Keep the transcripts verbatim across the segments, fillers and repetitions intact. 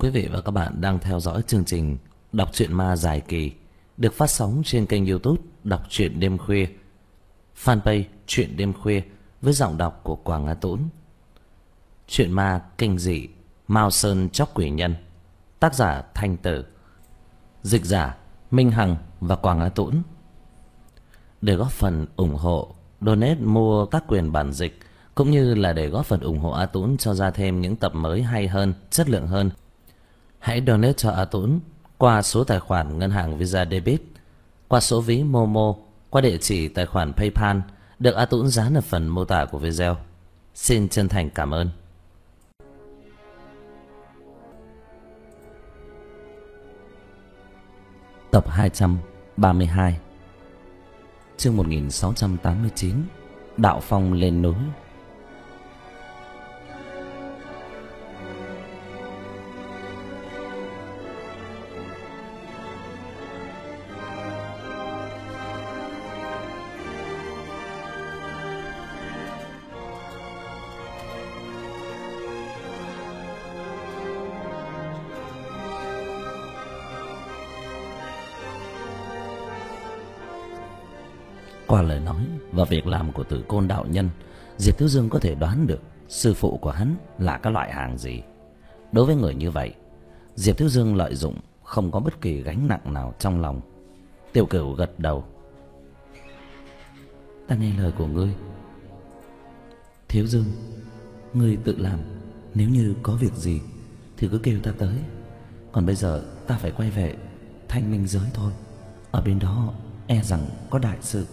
Quý vị và các bạn đang theo dõi chương trình Đọc truyện ma dài kỳ được phát sóng trên kênh YouTube Đọc truyện đêm khuya, fanpage Truyện đêm khuya với giọng đọc của Quảng Á Tũng. Truyện ma kinh dị Mao Sơn Chóc Quỷ Nhân, tác giả Thanh Tử, dịch giả Minh Hằng và Quảng Á Tũng. Để góp phần ủng hộ, donate mua các quyền bản dịch cũng như là để góp phần ủng hộ A Tũng cho ra thêm những tập mới hay hơn, chất lượng hơn, hãy donate cho A Tũng qua số tài khoản ngân hàng Visa Debit, qua số ví Momo, qua địa chỉ tài khoản PayPal được A Tũng dán ở phần mô tả của video. Xin chân thành cảm ơn. Tập hai trăm ba mươi hai, chương một nghìn sáu trăm tám mươi chín, Đạo Phong lên núi. Qua lời nói và việc làm của Tử Côn đạo nhân, Diệp Thiếu Dương có thể đoán được sư phụ của hắn là cái loại hàng gì. Đối với người như vậy, Diệp Thiếu Dương lợi dụng, không có bất kỳ gánh nặng nào trong lòng. Tiểu Cửu gật đầu. Ta nghe lời của ngươi. Thiếu Dương, ngươi tự làm, nếu như có việc gì thì cứ kêu ta tới. Còn bây giờ ta phải quay về Thanh Minh giới thôi. Ở bên đó e rằng có đại sự.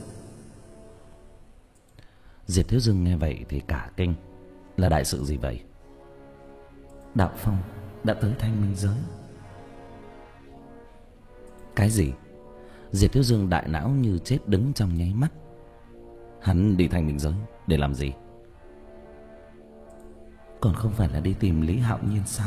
Diệp Thiếu Dương nghe vậy thì cả kinh. Là đại sự gì vậy? Đạo Phong đã tới Thanh Minh giới. Cái gì? Diệp Thiếu Dương đại não như chết đứng trong nháy mắt. Hắn đi Thanh Minh giới để làm gì? Còn không phải là đi tìm Lý Hạo Nhiên sao?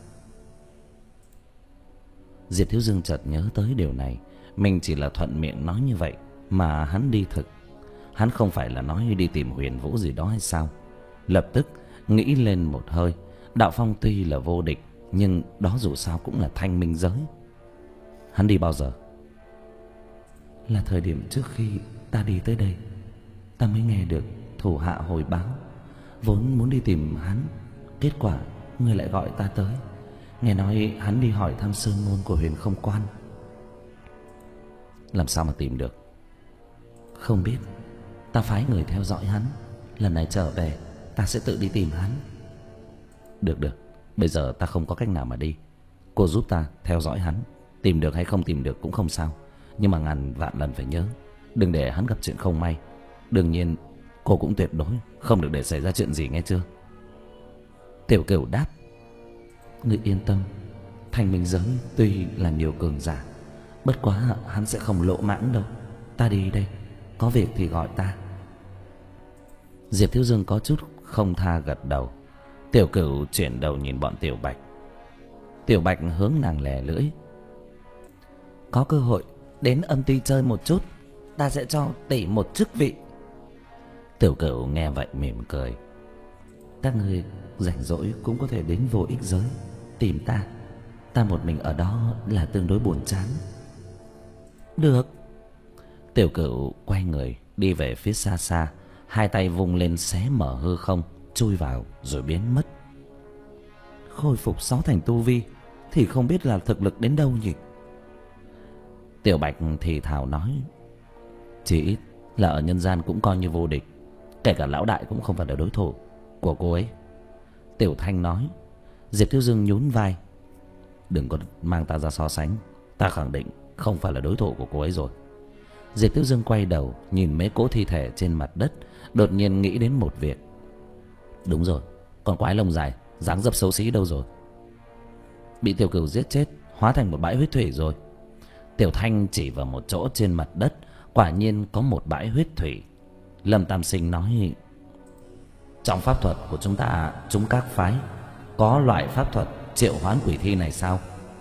Diệp Thiếu Dương chợt nhớ tới điều này. Mình chỉ là thuận miệng nói như vậy, mà hắn đi thực. Hắn không phải là nói đi tìm Huyền Vũ gì đó hay sao? Lập tức nghĩ lên một hơi. Đạo Phong tuy là vô địch, nhưng đó dù sao cũng là Thanh Minh giới. Hắn đi bao giờ? Là thời điểm trước khi ta đi tới đây, ta mới nghe được thủ hạ hồi báo. Vốn muốn đi tìm hắn, kết quả ngươi lại gọi ta tới. Nghe nói hắn đi hỏi thăm sơn môn của Huyền Không Quan. Làm sao mà tìm được? Không biết. Ta phái người theo dõi hắn. Lần này trở về ta sẽ tự đi tìm hắn. Được được, bây giờ ta không có cách nào mà đi. Cô giúp ta theo dõi hắn. Tìm được hay không tìm được cũng không sao, nhưng mà ngàn vạn lần phải nhớ, đừng để hắn gặp chuyện không may. Đương nhiên cô cũng tuyệt đối không được để xảy ra chuyện gì, nghe chưa? Tiểu Cửu đáp. Ngươi yên tâm, Thanh Minh giới tuy là nhiều cường giả, bất quá hắn sẽ không lộ mãng đâu. Ta đi đây, có việc thì gọi ta. Diệp Thiếu Dương có chút không tha gật đầu. Tiểu Cửu chuyển đầu nhìn bọn Tiểu Bạch. Tiểu Bạch hướng nàng lè lưỡi. Có cơ hội đến âm ty chơi một chút, ta sẽ cho tỷ một chức vị. Tiểu Cửu nghe vậy mỉm cười. Các người rảnh rỗi cũng có thể đến Vô Ích giới tìm ta. Ta một mình ở đó là tương đối buồn chán. Được. Tiểu Cửu quay người đi về phía xa xa, hai tay vung lên xé mở hư không, chui vào rồi biến mất. Khôi phục sáu thành tu vi thì không biết là thực lực đến đâu nhỉ? Tiểu Bạch thì thào nói. Chỉ ít là ở nhân gian cũng coi như vô địch. Kể cả lão đại cũng không phải là đối thủ của cô ấy. Tiểu Thanh nói. Diệp Thiếu Dương nhún vai. Đừng có mang ta ra so sánh. Ta khẳng định không phải là đối thủ của cô ấy rồi. Diệp Thiếu Dương quay đầu nhìn mấy cỗ thi thể trên mặt đất, đột nhiên nghĩ đến một việc. Đúng rồi, con quái lông dài dáng dấp xấu xí đâu rồi? Bị Tiểu Cửu giết chết, hóa thành một bãi huyết thủy rồi. Tiểu Thanh chỉ vào một chỗ trên mặt đất. Quả nhiên có một bãi huyết thủy. Lâm Tam Sinh nói. Trong pháp thuật của chúng ta, chúng các phái có loại pháp thuật triệu hoán quỷ thi này sao?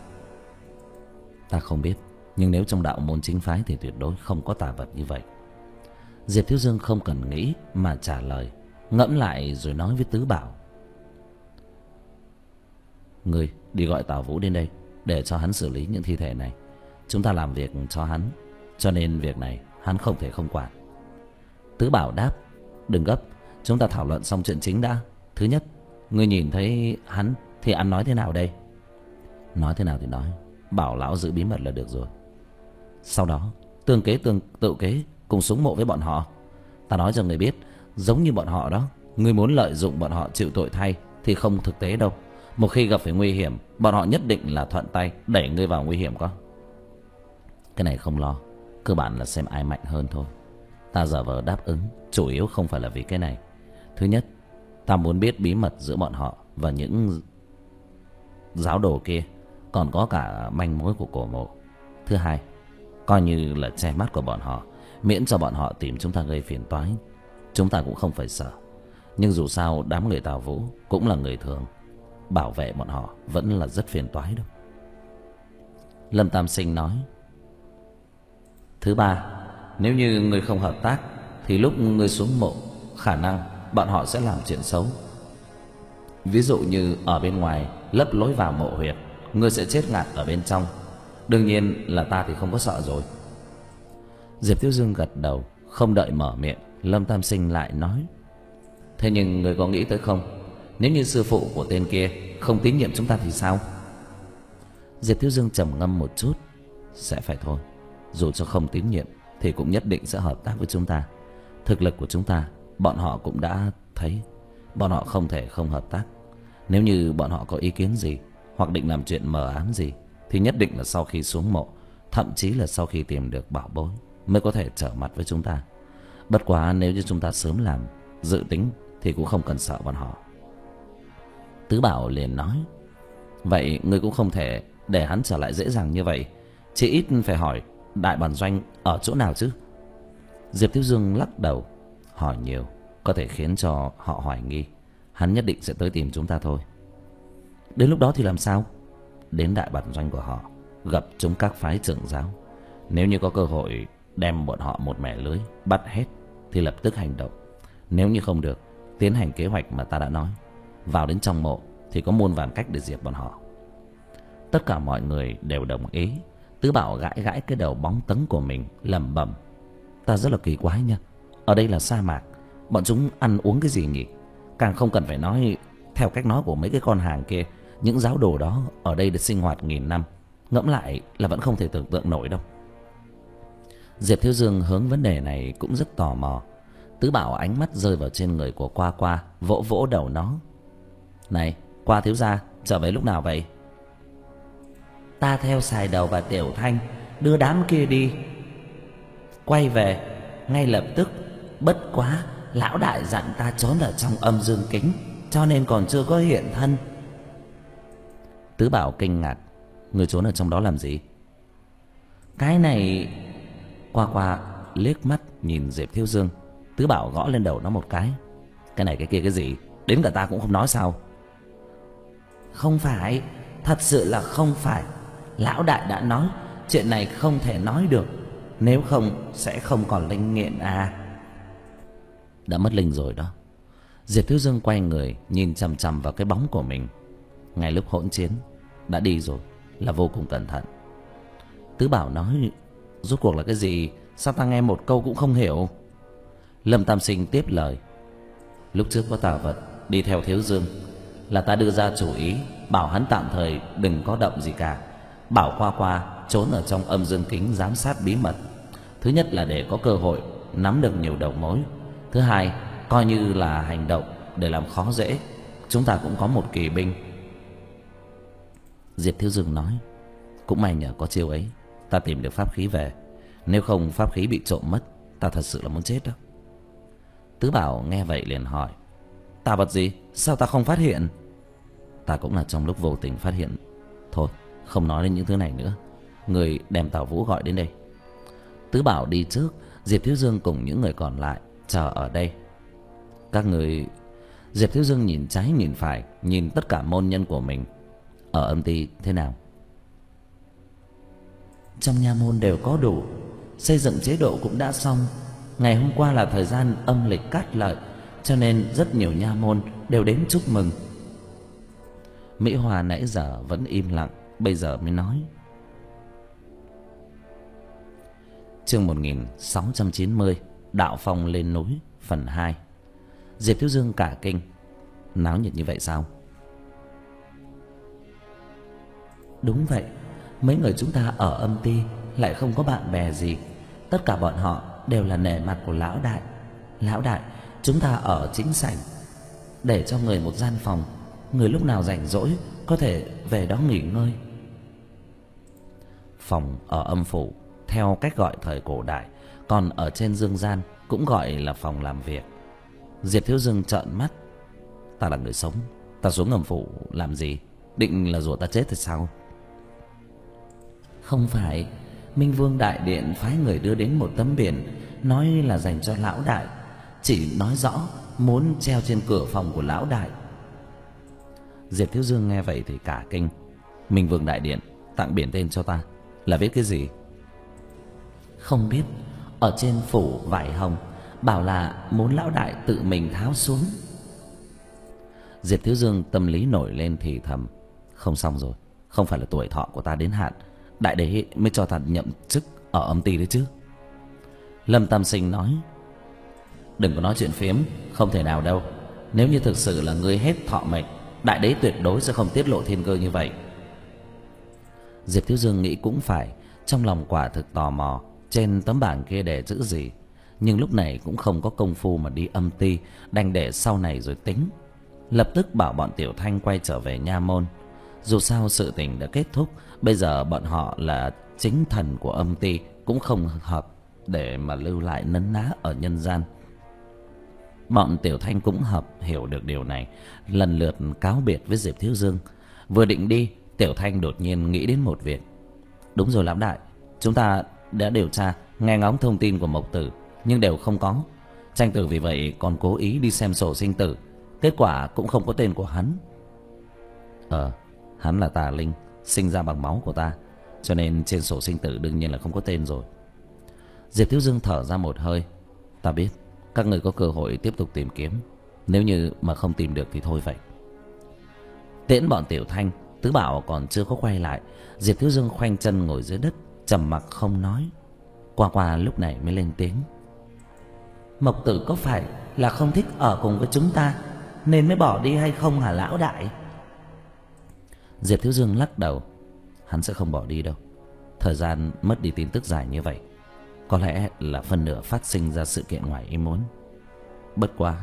Ta không biết, nhưng nếu trong đạo môn chính phái thì tuyệt đối không có tà vật như vậy. Diệp Thiếu Dương không cần nghĩ mà trả lời, ngẫm lại rồi nói với Tứ Bảo. Ngươi đi gọi Tào Vũ đến đây để cho hắn xử lý những thi thể này. Chúng ta làm việc cho hắn, cho nên việc này hắn không thể không quản. Tứ Bảo đáp: Đừng gấp, chúng ta thảo luận xong chuyện chính đã. Thứ nhất, ngươi nhìn thấy hắn thì ăn nói thế nào đây? Nói thế nào thì nói, bảo lão giữ bí mật là được rồi. Sau đó tương kế tương tự kế cùng súng mộ với bọn họ. Ta nói cho người biết, giống như bọn họ đó, ngươi muốn lợi dụng bọn họ chịu tội thay thì không thực tế đâu. Một khi gặp phải nguy hiểm, bọn họ nhất định là thuận tay đẩy ngươi vào nguy hiểm có. Cái này không lo, cơ bản là xem ai mạnh hơn thôi. Ta giả vờ đáp ứng chủ yếu không phải là vì cái này. Thứ nhất, ta muốn biết bí mật giữa bọn họ và những giáo đồ kia, còn có cả manh mối của cổ mộ. Thứ hai, coi như là che mắt của bọn họ, miễn cho bọn họ tìm chúng ta gây phiền toái, chúng ta cũng không phải sợ. Nhưng dù sao đám người Tào Vũ cũng là người thường, bảo vệ bọn họ vẫn là rất phiền toái đâu. Lâm Tam Sinh nói: Thứ ba, nếu như ngươi không hợp tác thì lúc ngươi xuống mộ, khả năng bọn họ sẽ làm chuyện xấu. Ví dụ như ở bên ngoài lấp lối vào mộ huyệt, ngươi sẽ chết ngạt ở bên trong. Đương nhiên là ta thì không có sợ rồi. Diệp Thiếu Dương gật đầu, không đợi mở miệng, Lâm Tam Sinh lại nói: Thế nhưng ngươi có nghĩ tới không, nếu như sư phụ của tên kia không tín nhiệm chúng ta thì sao? Diệp Thiếu Dương trầm ngâm một chút: Sẽ phải thôi, dù cho không tín nhiệm thì cũng nhất định sẽ hợp tác với chúng ta. Thực lực của chúng ta bọn họ cũng đã thấy, bọn họ không thể không hợp tác. Nếu như bọn họ có ý kiến gì hoặc định làm chuyện mờ ám gì thì nhất định là sau khi xuống mộ, thậm chí là sau khi tìm được bảo bối mới có thể trở mặt với chúng ta. Bất quá nếu như chúng ta sớm làm dự tính thì cũng không cần sợ bọn họ. Tứ Bảo liền nói: Vậy ngươi cũng không thể để hắn trở lại dễ dàng như vậy, chỉ ít phải hỏi đại bản doanh ở chỗ nào chứ. Diệp Thiếu Dương lắc đầu: Hỏi nhiều có thể khiến cho họ hoài nghi, hắn nhất định sẽ tới tìm chúng ta thôi. Đến lúc đó thì làm sao? Đến đại bản doanh của họ, gặp chúng các phái trưởng giáo. Nếu như có cơ hội đem bọn họ một mẻ lưới bắt hết thì lập tức hành động. Nếu như không được, tiến hành kế hoạch mà ta đã nói. Vào đến trong mộ thì có muôn vàn cách để diệt bọn họ. Tất cả mọi người đều đồng ý. Tứ Bảo gãi gãi cái đầu bóng tấn của mình, lẩm bẩm: Ta rất là kỳ quái nha, ở đây là sa mạc, bọn chúng ăn uống cái gì nhỉ? Càng không cần phải nói, theo cách nói của mấy cái con hàng kia, những giáo đồ đó ở đây được sinh hoạt nghìn năm, ngẫm lại là vẫn không thể tưởng tượng nổi đâu. Diệp Thiếu Dương hướng vấn đề này cũng rất tò mò. Tứ Bảo ánh mắt rơi vào trên người của Qua Qua, vỗ vỗ đầu nó: Này Qua thiếu gia, trở về lúc nào vậy? Ta theo Sài Đầu và Tiểu Thanh đưa đám kia đi, quay về ngay lập tức. Bất quá lão đại dặn ta trốn ở trong âm dương kính, cho nên còn chưa có hiện thân. Tứ Bảo kinh ngạc: Người trốn ở trong đó làm gì? Cái này... Qua Qua liếc mắt nhìn Diệp Thiếu Dương. Tứ Bảo gõ lên đầu nó một cái: Cái này cái kia cái gì, đến cả ta cũng không nói sao? Không phải, thật sự là không phải. Lão đại đã nói chuyện này không thể nói được, nếu không sẽ không còn linh nghiện à. Đã mất linh rồi đó. Diệp Thiếu Dương quay người nhìn chằm chằm vào cái bóng của mình. Ngay lúc hỗn chiến đã đi rồi, là vô cùng cẩn thận. Tứ Bảo nói: Rốt cuộc là cái gì, sao ta nghe một câu cũng không hiểu? Lâm Tam Sinh tiếp lời: Lúc trước có tà vật đi theo Thiếu Dương, là ta đưa ra chủ ý bảo hắn tạm thời đừng có động gì cả, bảo Qua Qua trốn ở trong âm dương kính giám sát bí mật. Thứ nhất là để có cơ hội nắm được nhiều đầu mối. Thứ hai, coi như là hành động để làm khó dễ, chúng ta cũng có một kỳ binh. Diệp Thiếu Dương nói: Cũng may nhờ có chiêu ấy, ta tìm được pháp khí về. Nếu không pháp khí bị trộm mất, ta thật sự là muốn chết đó. Tứ Bảo nghe vậy liền hỏi: Tà vật gì, sao ta không phát hiện? Ta cũng là trong lúc vô tình phát hiện. Thôi không nói đến những thứ này nữa, người đem Tào Vũ gọi đến đây. Tứ Bảo đi trước, Diệp Thiếu Dương cùng những người còn lại chờ ở đây. Các người... Diệp Thiếu Dương nhìn trái nhìn phải, nhìn tất cả môn nhân của mình. Ở âm ty thế nào? Trong nha môn đều có đủ, xây dựng chế độ cũng đã xong. Ngày hôm qua là thời gian âm lịch cát lợi, cho nên rất nhiều nha môn đều đến chúc mừng. Mỹ Hoa nãy giờ vẫn im lặng, bây giờ mới nói. Chương một nghìn sáu trăm chín mươi, Đạo Phong lên núi, phần hai. Diệp Thiếu Dương cả kinh. Náo nhiệt như vậy sao? Đúng vậy, mấy người chúng ta ở âm ty lại không có bạn bè gì. Tất cả bọn họ đều là nể mặt của lão đại. Lão đại, chúng ta ở chính sảnh, để cho người một gian phòng, người lúc nào rảnh rỗi có thể về đó nghỉ ngơi. Phòng ở âm phủ theo cách gọi thời cổ đại, còn ở trên dương gian cũng gọi là phòng làm việc. Diệp Thiếu Dương trợn mắt. Ta là người sống, ta xuống âm phủ làm gì? Định là rủa ta chết thì sao? Không phải, Minh Vương Đại Điện phái người đưa đến một tấm biển, nói là dành cho lão đại, chỉ nói rõ muốn treo trên cửa phòng của lão đại. Diệp Thiếu Dương nghe vậy thì cả kinh. Minh Vương Đại Điện tặng biển tên cho ta, là viết cái gì? Không biết, ở trên phủ vải hồng bảo là muốn lão đại tự mình tháo xuống. Diệp Thiếu Dương tâm lý nổi lên thì thầm. Không xong rồi, không phải là tuổi thọ của ta đến hạn, đại đế mới cho ta nhậm chức ở âm ty đấy chứ. Lâm Tam Sinh nói. Đừng có nói chuyện phiếm, không thể nào đâu. Nếu như thực sự là ngươi hết thọ mệnh, đại đế tuyệt đối sẽ không tiết lộ thiên cơ như vậy. Diệp Thiếu Dương nghĩ cũng phải, trong lòng quả thực tò mò trên tấm bảng kia để chữ gì, nhưng lúc này cũng không có công phu mà đi âm ty, đành để sau này rồi tính. Lập tức bảo bọn Tiểu Thanh quay trở về nha môn. Dù sao sự tình đã kết thúc, bây giờ bọn họ là chính thần của âm ty, cũng không hợp để mà lưu lại nấn ná ở nhân gian. Bọn Tiểu Thanh cũng hợp hiểu được điều này, lần lượt cáo biệt với Diệp Thiếu Dương. Vừa định đi, Tiểu Thanh đột nhiên nghĩ đến một việc. Đúng rồi lão đại, chúng ta đã điều tra, nghe ngóng thông tin của Mộc Tử, nhưng đều không có. Tranh Tử vì vậy còn cố ý đi xem sổ sinh tử, kết quả cũng không có tên của hắn. Ờ, hắn là tà linh, sinh ra bằng máu của ta, cho nên trên sổ sinh tử đương nhiên là không có tên rồi. Diệp Thiếu Dương thở ra một hơi. Ta biết, các người có cơ hội tiếp tục tìm kiếm, nếu như mà không tìm được thì thôi vậy. Tiễn bọn Tiểu Thanh, Tứ Bảo còn chưa có quay lại, Diệp Thiếu Dương khoanh chân ngồi dưới đất, trầm mặc không nói. Qua qua lúc này mới lên tiếng. Mộc Tử có phải là không thích ở cùng với chúng ta nên mới bỏ đi hay không hả lão đại? Diệp Thiếu Dương lắc đầu. Hắn sẽ không bỏ đi đâu. Thời gian mất đi tin tức dài như vậy, có lẽ là phần nửa phát sinh ra sự kiện ngoài ý muốn. Bất quá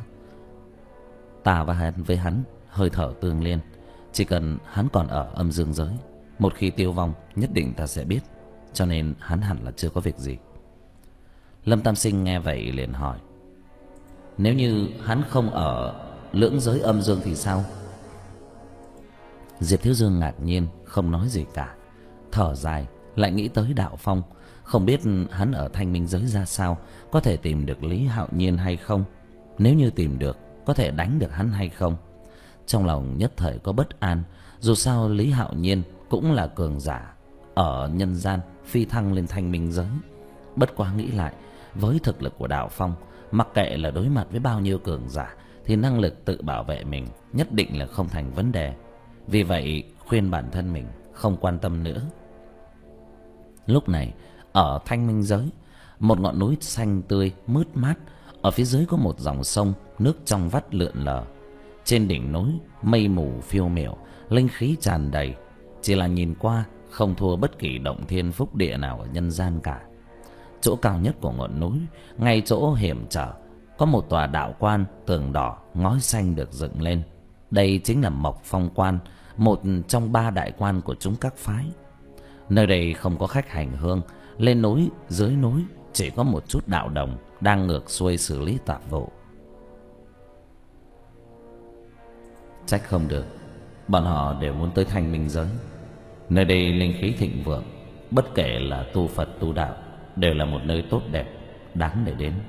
ta và hắn với hắn hơi thở tương liên, chỉ cần hắn còn ở âm dương giới, một khi tiêu vong nhất định ta sẽ biết, cho nên hắn hẳn là chưa có việc gì. Lâm Tam Sinh nghe vậy liền hỏi. Nếu như hắn không ở lưỡng giới âm dương thì sao? Diệp Thiếu Dương ngạc nhiên không nói gì cả, thở dài, lại nghĩ tới Đạo Phong. Không biết hắn ở Thanh Minh giới ra sao, có thể tìm được Lý Hạo Nhiên hay không? Nếu như tìm được, có thể đánh được hắn hay không? Trong lòng nhất thời có bất an. Dù sao Lý Hạo Nhiên cũng là cường giả ở nhân gian, phi thăng lên Thanh Minh giới. Bất quá nghĩ lại, với thực lực của Đạo Phong, mặc kệ là đối mặt với bao nhiêu cường giả, thì năng lực tự bảo vệ mình nhất định là không thành vấn đề. Vì vậy khuyên bản thân mình không quan tâm nữa. Lúc này ở Thanh Minh giới, một ngọn núi xanh tươi mướt mát, ở phía dưới có một dòng sông, nước trong vắt lượn lờ. Trên đỉnh núi mây mù phiêu miểu, linh khí tràn đầy, chỉ là nhìn qua không thua bất kỳ động thiên phúc địa nào ở nhân gian cả. Chỗ cao nhất của ngọn núi, ngay chỗ hiểm trở, có một tòa đạo quan tường đỏ ngói xanh được dựng lên. Đây chính là Mộc Phong Quan, một trong ba đại quan của chúng các phái. Nơi đây không có khách hành hương, lên núi dưới núi chỉ có một chút đạo đồng đang ngược xuôi xử lý tạp vụ. Trách không được, bọn họ đều muốn tới Thanh Minh giới. Nơi đây linh khí thịnh vượng, bất kể là tu Phật tu đạo đều là một nơi tốt đẹp, đáng để đến.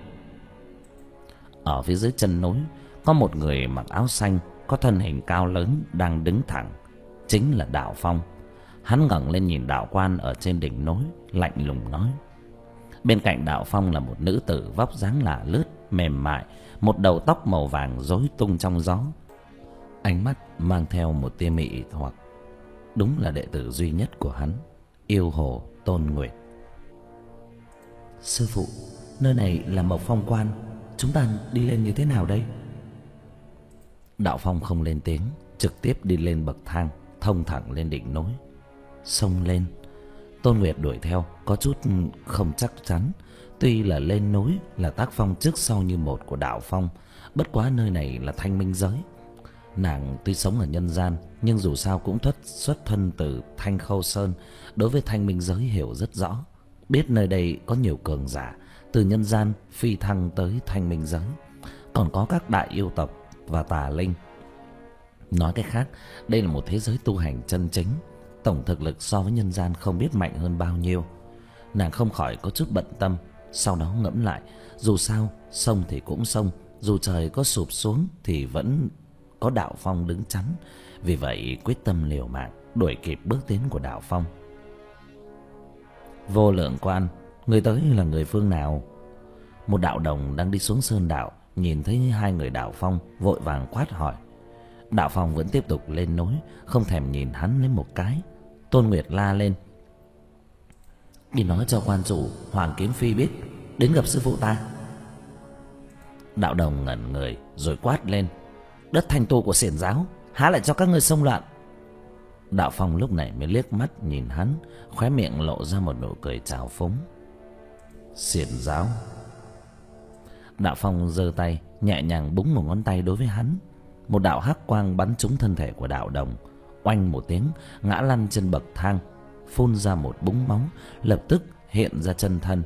Ở phía dưới chân núi có một người mặc áo xanh, có thân hình cao lớn đang đứng thẳng, chính là Đạo Phong. Hắn ngẩng lên nhìn đạo quan ở trên đỉnh núi, lạnh lùng nói. Bên cạnh Đạo Phong là một nữ tử vóc dáng lả lướt, mềm mại, một đầu tóc màu vàng rối tung trong gió. ánh mắt mang theo một tia mị hoặc. Đúng là đệ tử duy nhất của hắn, yêu hồ Tôn Nguyệt. Sư phụ, nơi này là Mộc Phong Quan, chúng ta đi lên như thế nào đây? Đạo Phong không lên tiếng, trực tiếp đi lên bậc thang thông thẳng lên đỉnh núi. Xông lên. Tôn Nguyệt đuổi theo, có chút không chắc chắn. Tuy là lên núi là tác phong trước sau như một của Đạo Phong, bất quá nơi này là thanh minh giới. Nàng tuy sống ở nhân gian, nhưng dù sao cũng thất xuất thân từ Thanh Khâu Sơn, đối với thanh minh giới hiểu rất rõ, biết nơi đây có nhiều cường giả từ nhân gian phi thăng tới thanh minh giới, còn có các đại yêu tộc và tà linh. Nói cách khác, đây là một thế giới tu hành chân chính, tổng thực lực so với nhân gian không biết mạnh hơn bao nhiêu. Nàng không khỏi có chút bận tâm, sau đó ngẫm lại, dù sao sông thì cũng sông, dù trời có sụp xuống thì vẫn có Đạo Phong đứng chắn. Vì vậy quyết tâm liều mạng đuổi kịp bước tiến của Đạo Phong. Vô Lượng Quan, người tới là người phương nào? Một đạo đồng đang đi xuống sơn đạo nhìn thấy hai người Đạo Phong, vội vàng quát hỏi. Đạo Phong vẫn tiếp tục lên núi, không thèm nhìn hắn lấy một cái. Tôn Nguyệt la lên, đi nói cho quan chủ Hoàng Kiếm Phi biết đến gặp sư phụ ta. Đạo đồng ngẩn người rồi quát lên, đất thành tu của xiển giáo há lại cho các ngươi xông loạn? Đạo Phong lúc này mới liếc mắt nhìn hắn, khóe miệng lộ ra một nụ cười trào phúng. Xiển giáo? Đạo Phong giơ tay nhẹ nhàng búng một ngón tay đối với hắn. Một đạo hắc quang bắn trúng thân thể của đạo đồng, oanh một tiếng ngã lăn trên bậc thang, phun ra một búng máu, lập tức hiện ra chân thân.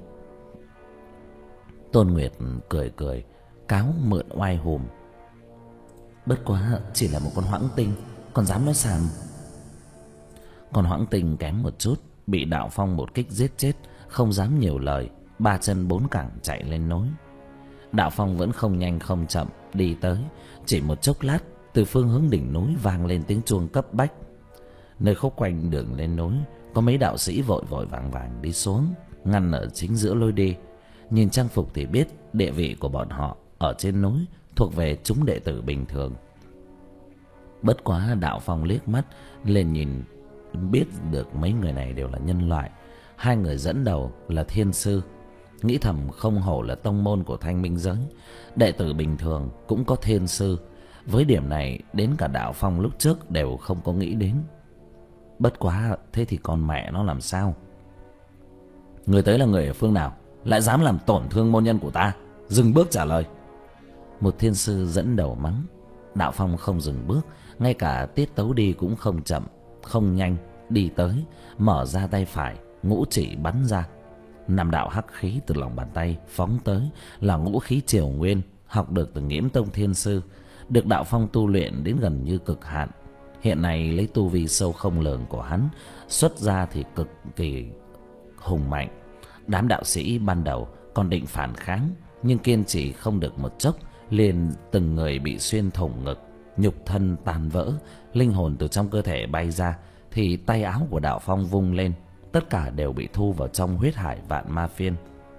Tôn Nguyệt cười cười, cáo mượn oai hùm. Bất quá chỉ là một con hoãng tinh, còn dám nói xàm. Con hoãng tinh kém một chút, bị Đạo Phong một kích giết chết, không dám nhiều lời, ba chân bốn cẳng chạy lên núi. Đạo Phong vẫn không nhanh không chậm đi tới. Chỉ một chốc lát, từ phương hướng đỉnh núi vang lên tiếng chuông cấp bách. Nơi khúc quanh đường lên núi có mấy đạo sĩ vội vội vàng vàng đi xuống, ngăn ở chính giữa lối đi. Nhìn trang phục thì biết địa vị của bọn họ ở trên núi thuộc về chúng đệ tử bình thường. Bất quá Đạo Phong liếc mắt lên nhìn biết được mấy người này đều là nhân loại. Hai người dẫn đầu là thiên sư, nghĩ thầm không hổ là tông môn của thanh minh giới, đệ tử bình thường cũng có thiên sư. Với điểm này đến cả Đạo Phong lúc trước đều không có nghĩ đến. Bất quá thế thì con mẹ nó làm sao? Người tới là người ở phương nào, lại dám làm tổn thương môn nhân của ta? Dừng bước trả lời. Một thiên sư dẫn đầu mắng. Đạo Phong không dừng bước, ngay cả tiết tấu đi cũng không chậm không nhanh, đi tới mở ra tay phải, ngũ chỉ bắn ra. Năm đạo hắc khí từ lòng bàn tay phóng tới là ngũ khí triều nguyên, học được từ Nghiễm Tông thiên sư, được Đạo Phong tu luyện đến gần như cực hạn. Hiện nay lấy tu vi sâu không lường của hắn xuất ra thì cực kỳ hùng mạnh. Đám đạo sĩ ban đầu còn định phản kháng, nhưng kiên trì không được một chốc, liền từng người bị xuyên thủng ngực, nhục thân tàn vỡ, linh hồn từ trong cơ thể bay ra. Thì tay áo của Đạo Phong vung lên, tất cả đều bị thu vào trong huyết hải vạn ma phiên.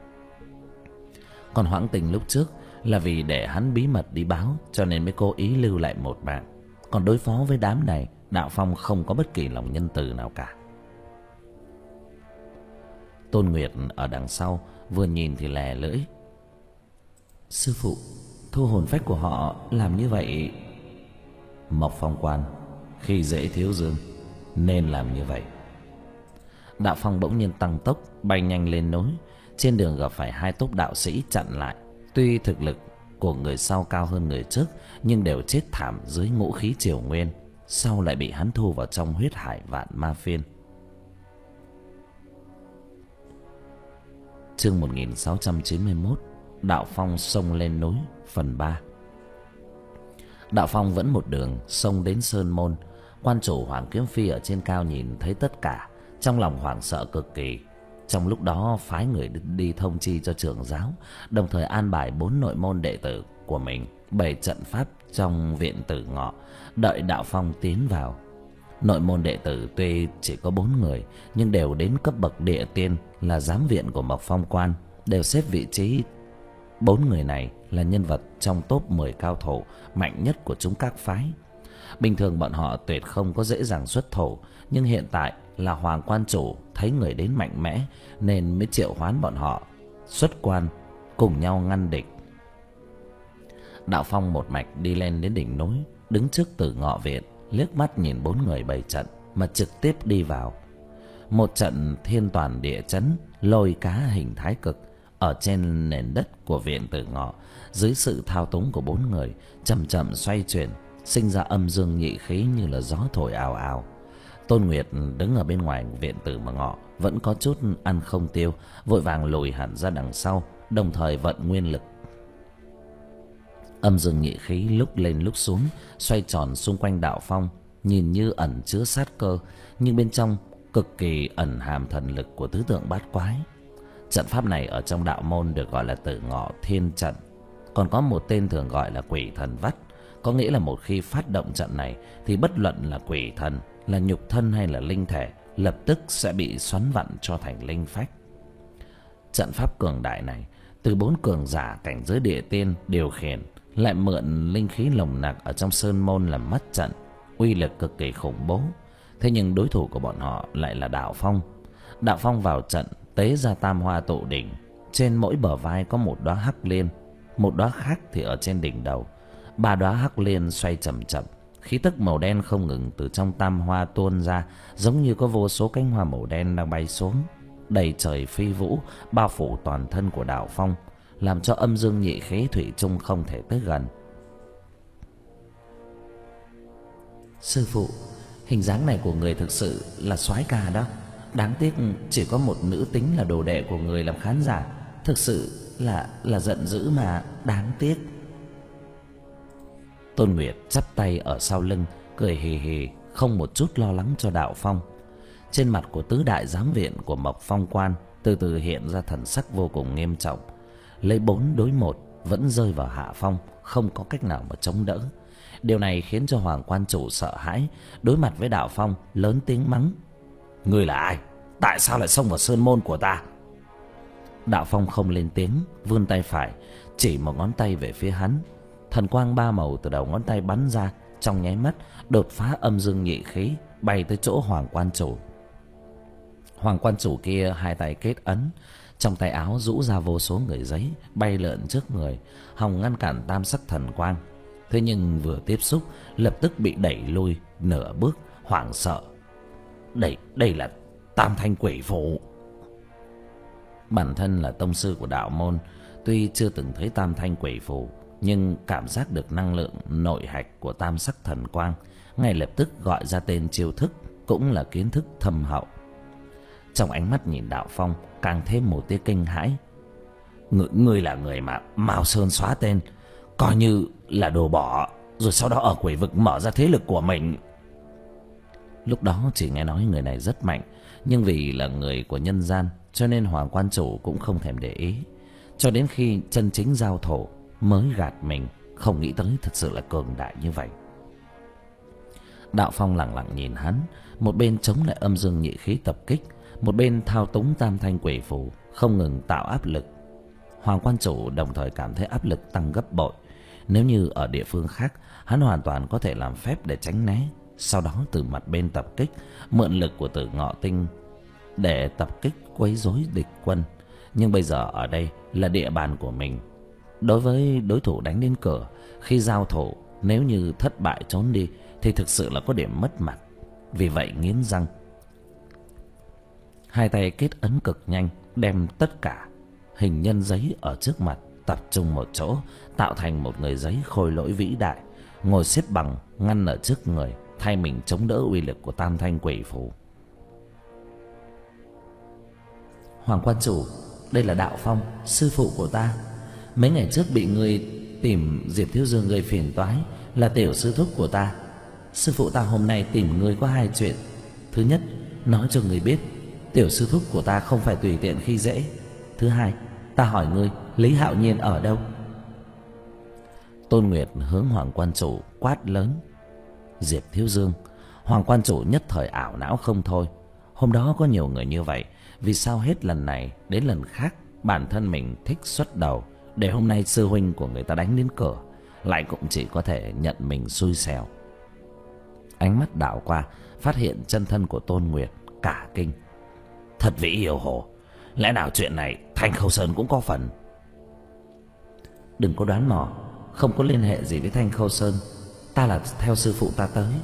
Còn Hoãng Tình lúc trước là vì để hắn bí mật đi báo, cho nên mới cố ý lưu lại một mạng. Còn đối phó với đám này, Đạo Phong không có bất kỳ lòng nhân từ nào cả. Tôn Nguyệt ở đằng sau vừa nhìn thì lè lưỡi. Sư phụ, thu hồn phách của họ làm như vậy. Mộc Phong Quan khi dễ thiếu dương nên làm như vậy. Đạo Phong bỗng nhiên tăng tốc bay nhanh lên núi. Trên đường gặp phải hai tốp đạo sĩ chặn lại. Tuy thực lực của người sau cao hơn người trước, nhưng đều chết thảm dưới ngũ khí triều nguyên, sau lại bị hắn thu vào trong huyết hải vạn ma phiên. Chương một nghìn sáu trăm chín mươi mốt. Đạo Phong xông lên núi phần ba. Đạo Phong vẫn một đường xông đến sơn môn. Quan chủ Hoàng Kiếm Phi ở trên cao nhìn thấy tất cả, trong lòng hoảng sợ cực kỳ. Trong lúc đó phái người đi thông chi cho trưởng giáo, đồng thời an bài bốn nội môn đệ tử của mình bày trận pháp trong viện tử ngọ, đợi Đạo Phong tiến vào. Nội môn đệ tử tuy chỉ có bốn người, nhưng đều đến cấp bậc địa tiên, là giám viện của Mộc Phong Quan, đều xếp vị trí. Bốn người này là nhân vật trong top mười cao thủ mạnh nhất của chúng các phái. Bình thường bọn họ tuyệt không có dễ dàng xuất thủ, nhưng hiện tại là Hoàng quan chủ thấy người đến mạnh mẽ nên mới triệu hoán bọn họ xuất quan cùng nhau ngăn địch. Đạo Phong một mạch đi lên đến đỉnh núi, đứng trước Tử Ngọ viện, liếc mắt nhìn bốn người bày trận mà trực tiếp đi vào. Một trận thiên toàn địa chấn, lôi cá hình thái cực ở trên nền đất của viện Tử Ngọ, dưới sự thao túng của bốn người chậm chậm xoay chuyển, sinh ra âm dương nhị khí như là gió thổi ào ào. Tôn Nguyệt đứng ở bên ngoài viện Tử Ngọ vẫn có chút ăn không tiêu, vội vàng lùi hẳn ra đằng sau, đồng thời vận nguyên lực. Âm dương nhị khí lúc lên lúc xuống, xoay tròn xung quanh Đạo Phong, nhìn như ẩn chứa sát cơ, nhưng bên trong cực kỳ ẩn hàm thần lực của tứ tượng bát quái. Trận pháp này ở trong đạo môn được gọi là Tử Ngọ Thiên Trận, còn có một tên thường gọi là Quỷ Thần Vắt, có nghĩa là một khi phát động trận này thì bất luận là quỷ thần, là nhục thân hay là linh thể, lập tức sẽ bị xoắn vặn cho thành linh phách. Trận pháp cường đại này từ bốn cường giả cảnh giới địa tiên điều khiển, lại mượn linh khí nồng nặc ở trong sơn môn làm mắt trận, uy lực cực kỳ khủng bố. Thế nhưng đối thủ của bọn họ lại là Đạo Phong. Đạo Phong vào trận tế ra tam hoa tụ đỉnh, trên mỗi bờ vai có một đóa hắc liên, một đóa khác thì ở trên đỉnh đầu. Ba đóa hắc liên xoay chậm chậm, khí tức màu đen không ngừng từ trong tam hoa tuôn ra, giống như có vô số cánh hoa màu đen đang bay xuống, đầy trời phi vũ, bao phủ toàn thân của Đạo Phong, làm cho âm dương nhị khí thủy chung không thể tới gần. Sư phụ, hình dáng này của người thực sự là soái ca đó. Đáng tiếc chỉ có một nữ tính là đồ đệ của người làm khán giả. Thực sự là là giận dữ mà đáng tiếc. Tôn Nguyệt chắp tay ở sau lưng, cười hì hì, không một chút lo lắng cho Đạo Phong. Trên mặt của tứ đại giám viện của Mộc Phong Quan từ từ hiện ra thần sắc vô cùng nghiêm trọng. Lấy bốn đối một vẫn rơi vào hạ phong, không có cách nào mà chống đỡ. Điều này khiến cho Hoàng quan chủ sợ hãi, đối mặt với Đạo Phong lớn tiếng mắng: "Ngươi là ai? Tại sao lại xông vào sơn môn của ta?" Đạo Phong không lên tiếng, vươn tay phải chỉ một ngón tay về phía hắn. Thần quang ba màu từ đầu ngón tay bắn ra, trong nháy mắt đột phá âm dương nhị khí, bay tới chỗ Hoàng quan chủ. Hoàng quan chủ kia hai tay kết ấn, trong tay áo rũ ra vô số người giấy bay lượn trước người, hòng ngăn cản tam sắc thần quang. Thế nhưng vừa tiếp xúc lập tức bị đẩy lui nửa bước, hoảng sợ. Đây, đây là Tam Thanh Quỷ Phù. Bản thân là tông sư của đạo môn, tuy chưa từng thấy Tam Thanh Quỷ Phù, nhưng cảm giác được năng lượng nội hạch của tam sắc thần quang, ngay lập tức gọi ra tên chiêu thức, cũng là kiến thức thâm hậu. Trong ánh mắt nhìn Đạo Phong càng thêm một tia kinh hãi. Ngươi, ngươi là người mà Mao Sơn xóa tên, coi như là đồ bỏ, rồi sau đó ở quỷ vực mở ra thế lực của mình. Lúc đó chỉ nghe nói người này rất mạnh, nhưng vì là người của nhân gian cho nên Hoàng quan chủ cũng không thèm để ý. Cho đến khi chân chính giao thổ mới gạt mình, không nghĩ tới thật sự là cường đại như vậy. Đạo Phong lặng lặng nhìn hắn, một bên chống lại âm dương nhị khí tập kích, một bên thao túng Tam Thanh Quỷ Phù, không ngừng tạo áp lực. Hoàng quan chủ đồng thời cảm thấy áp lực tăng gấp bội. Nếu như ở địa phương khác, hắn hoàn toàn có thể làm phép để tránh né, sau đó từ mặt bên tập kích, mượn lực của Tử Ngọ Tinh để tập kích quấy rối địch quân. Nhưng bây giờ ở đây là địa bàn của mình. Đối với đối thủ đánh đến cửa, khi giao thủ nếu như thất bại trốn đi thì thực sự là có điểm mất mặt. Vì vậy nghiến răng, hai tay kết ấn cực nhanh, đem tất cả hình nhân giấy ở trước mặt tập trung một chỗ, tạo thành một người giấy khôi lỗi vĩ đại, ngồi xếp bằng ngăn ở trước người, thay mình chống đỡ uy lực của Tam Thanh Quỷ Phù. Hoàng quan chủ, đây là Đạo Phong, sư phụ của ta. Mấy ngày trước bị người tìm Diệp Thiếu Dương gây phiền toái, là tiểu sư thúc của ta. Sư phụ ta hôm nay tìm người có hai chuyện. Thứ nhất, nói cho người biết tiểu sư thúc của ta không phải tùy tiện khi dễ. Thứ hai, ta hỏi ngươi Lý Hạo Nhiên ở đâu? Tôn Nguyệt hướng Hoàng quan chủ quát lớn: Diệp Thiếu Dương. Hoàng quan chủ nhất thời ảo não không thôi. Hôm đó có nhiều người như vậy, vì sao hết lần này đến lần khác bản thân mình thích xuất đầu, để hôm nay sư huynh của người ta đánh đến cửa, lại cũng chỉ có thể nhận mình xui xẻo. Ánh mắt đảo qua, phát hiện chân thân của Tôn Nguyệt, cả kinh. Thật vĩ yêu hồ, lẽ nào chuyện này Thanh Khâu Sơn cũng có phần? Đừng có đoán mò, không có liên hệ gì với Thanh Khâu Sơn. Ta là theo sư phụ ta tới.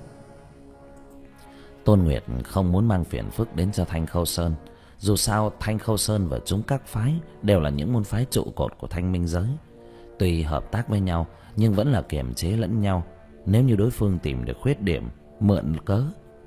Tôn Nguyệt không muốn mang phiền phức đến cho Thanh Khâu Sơn. Dù sao Thanh Khâu Sơn và chúng các phái đều là những môn phái trụ cột của Thanh Minh giới. Tuy hợp tác với nhau nhưng vẫn là kiềm chế lẫn nhau. Nếu như đối phương tìm được khuyết điểm, mượn cớ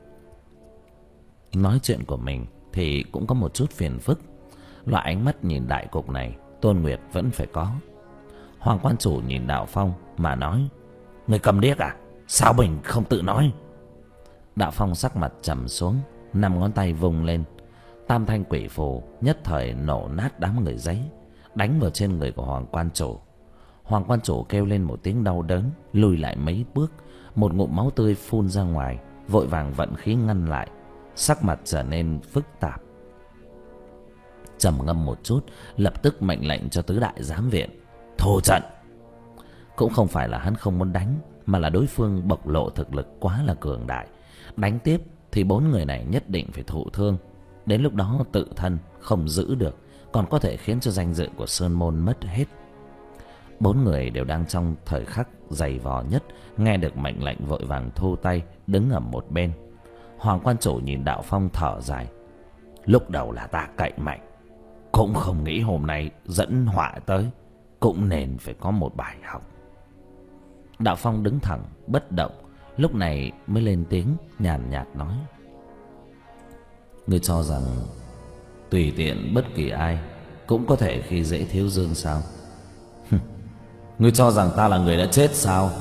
nói chuyện của mình thì cũng có một chút phiền phức. Loại ánh mắt nhìn đại cục này Tôn Nguyệt vẫn phải có. Hoàng quan chủ nhìn Đạo Phong mà nói: Người cầm điếc à? Sao mình không tự nói? Đạo Phong sắc mặt trầm xuống, năm ngón tay vùng lên. Tam thanh quỷ phù nhất thời nổ nát đám người giấy, đánh vào trên người của Hoàng quan chủ. Hoàng quan chủ kêu lên một tiếng đau đớn, lùi lại mấy bước, một ngụm máu tươi phun ra ngoài, vội vàng vận khí ngăn lại, sắc mặt trở nên phức tạp. Trầm ngâm một chút, lập tức mệnh lệnh cho tứ đại giám viện thô trận. Cũng không phải là hắn không muốn đánh, mà là đối phương bộc lộ thực lực quá là cường đại. Đánh tiếp thì bốn người này nhất định phải thụ thương. Đến lúc đó tự thân không giữ được, còn có thể khiến cho danh dự của Sơn môn mất hết. Bốn người đều đang trong thời khắc dày vò nhất, nghe được mệnh lệnh vội vàng thu tay, đứng ở một bên. Hoàng quan chủ nhìn Đạo Phong thở dài: Lúc đầu là ta cậy mạnh, cũng không nghĩ hôm nay dẫn họa tới, cũng nên phải có một bài học. Đạo Phong đứng thẳng bất động, lúc này mới lên tiếng nhàn nhạt nói: Ngươi cho rằng tùy tiện bất kỳ ai cũng có thể khi dễ Thiếu Dương sao? Ngươi cho rằng ta là người đã chết sao?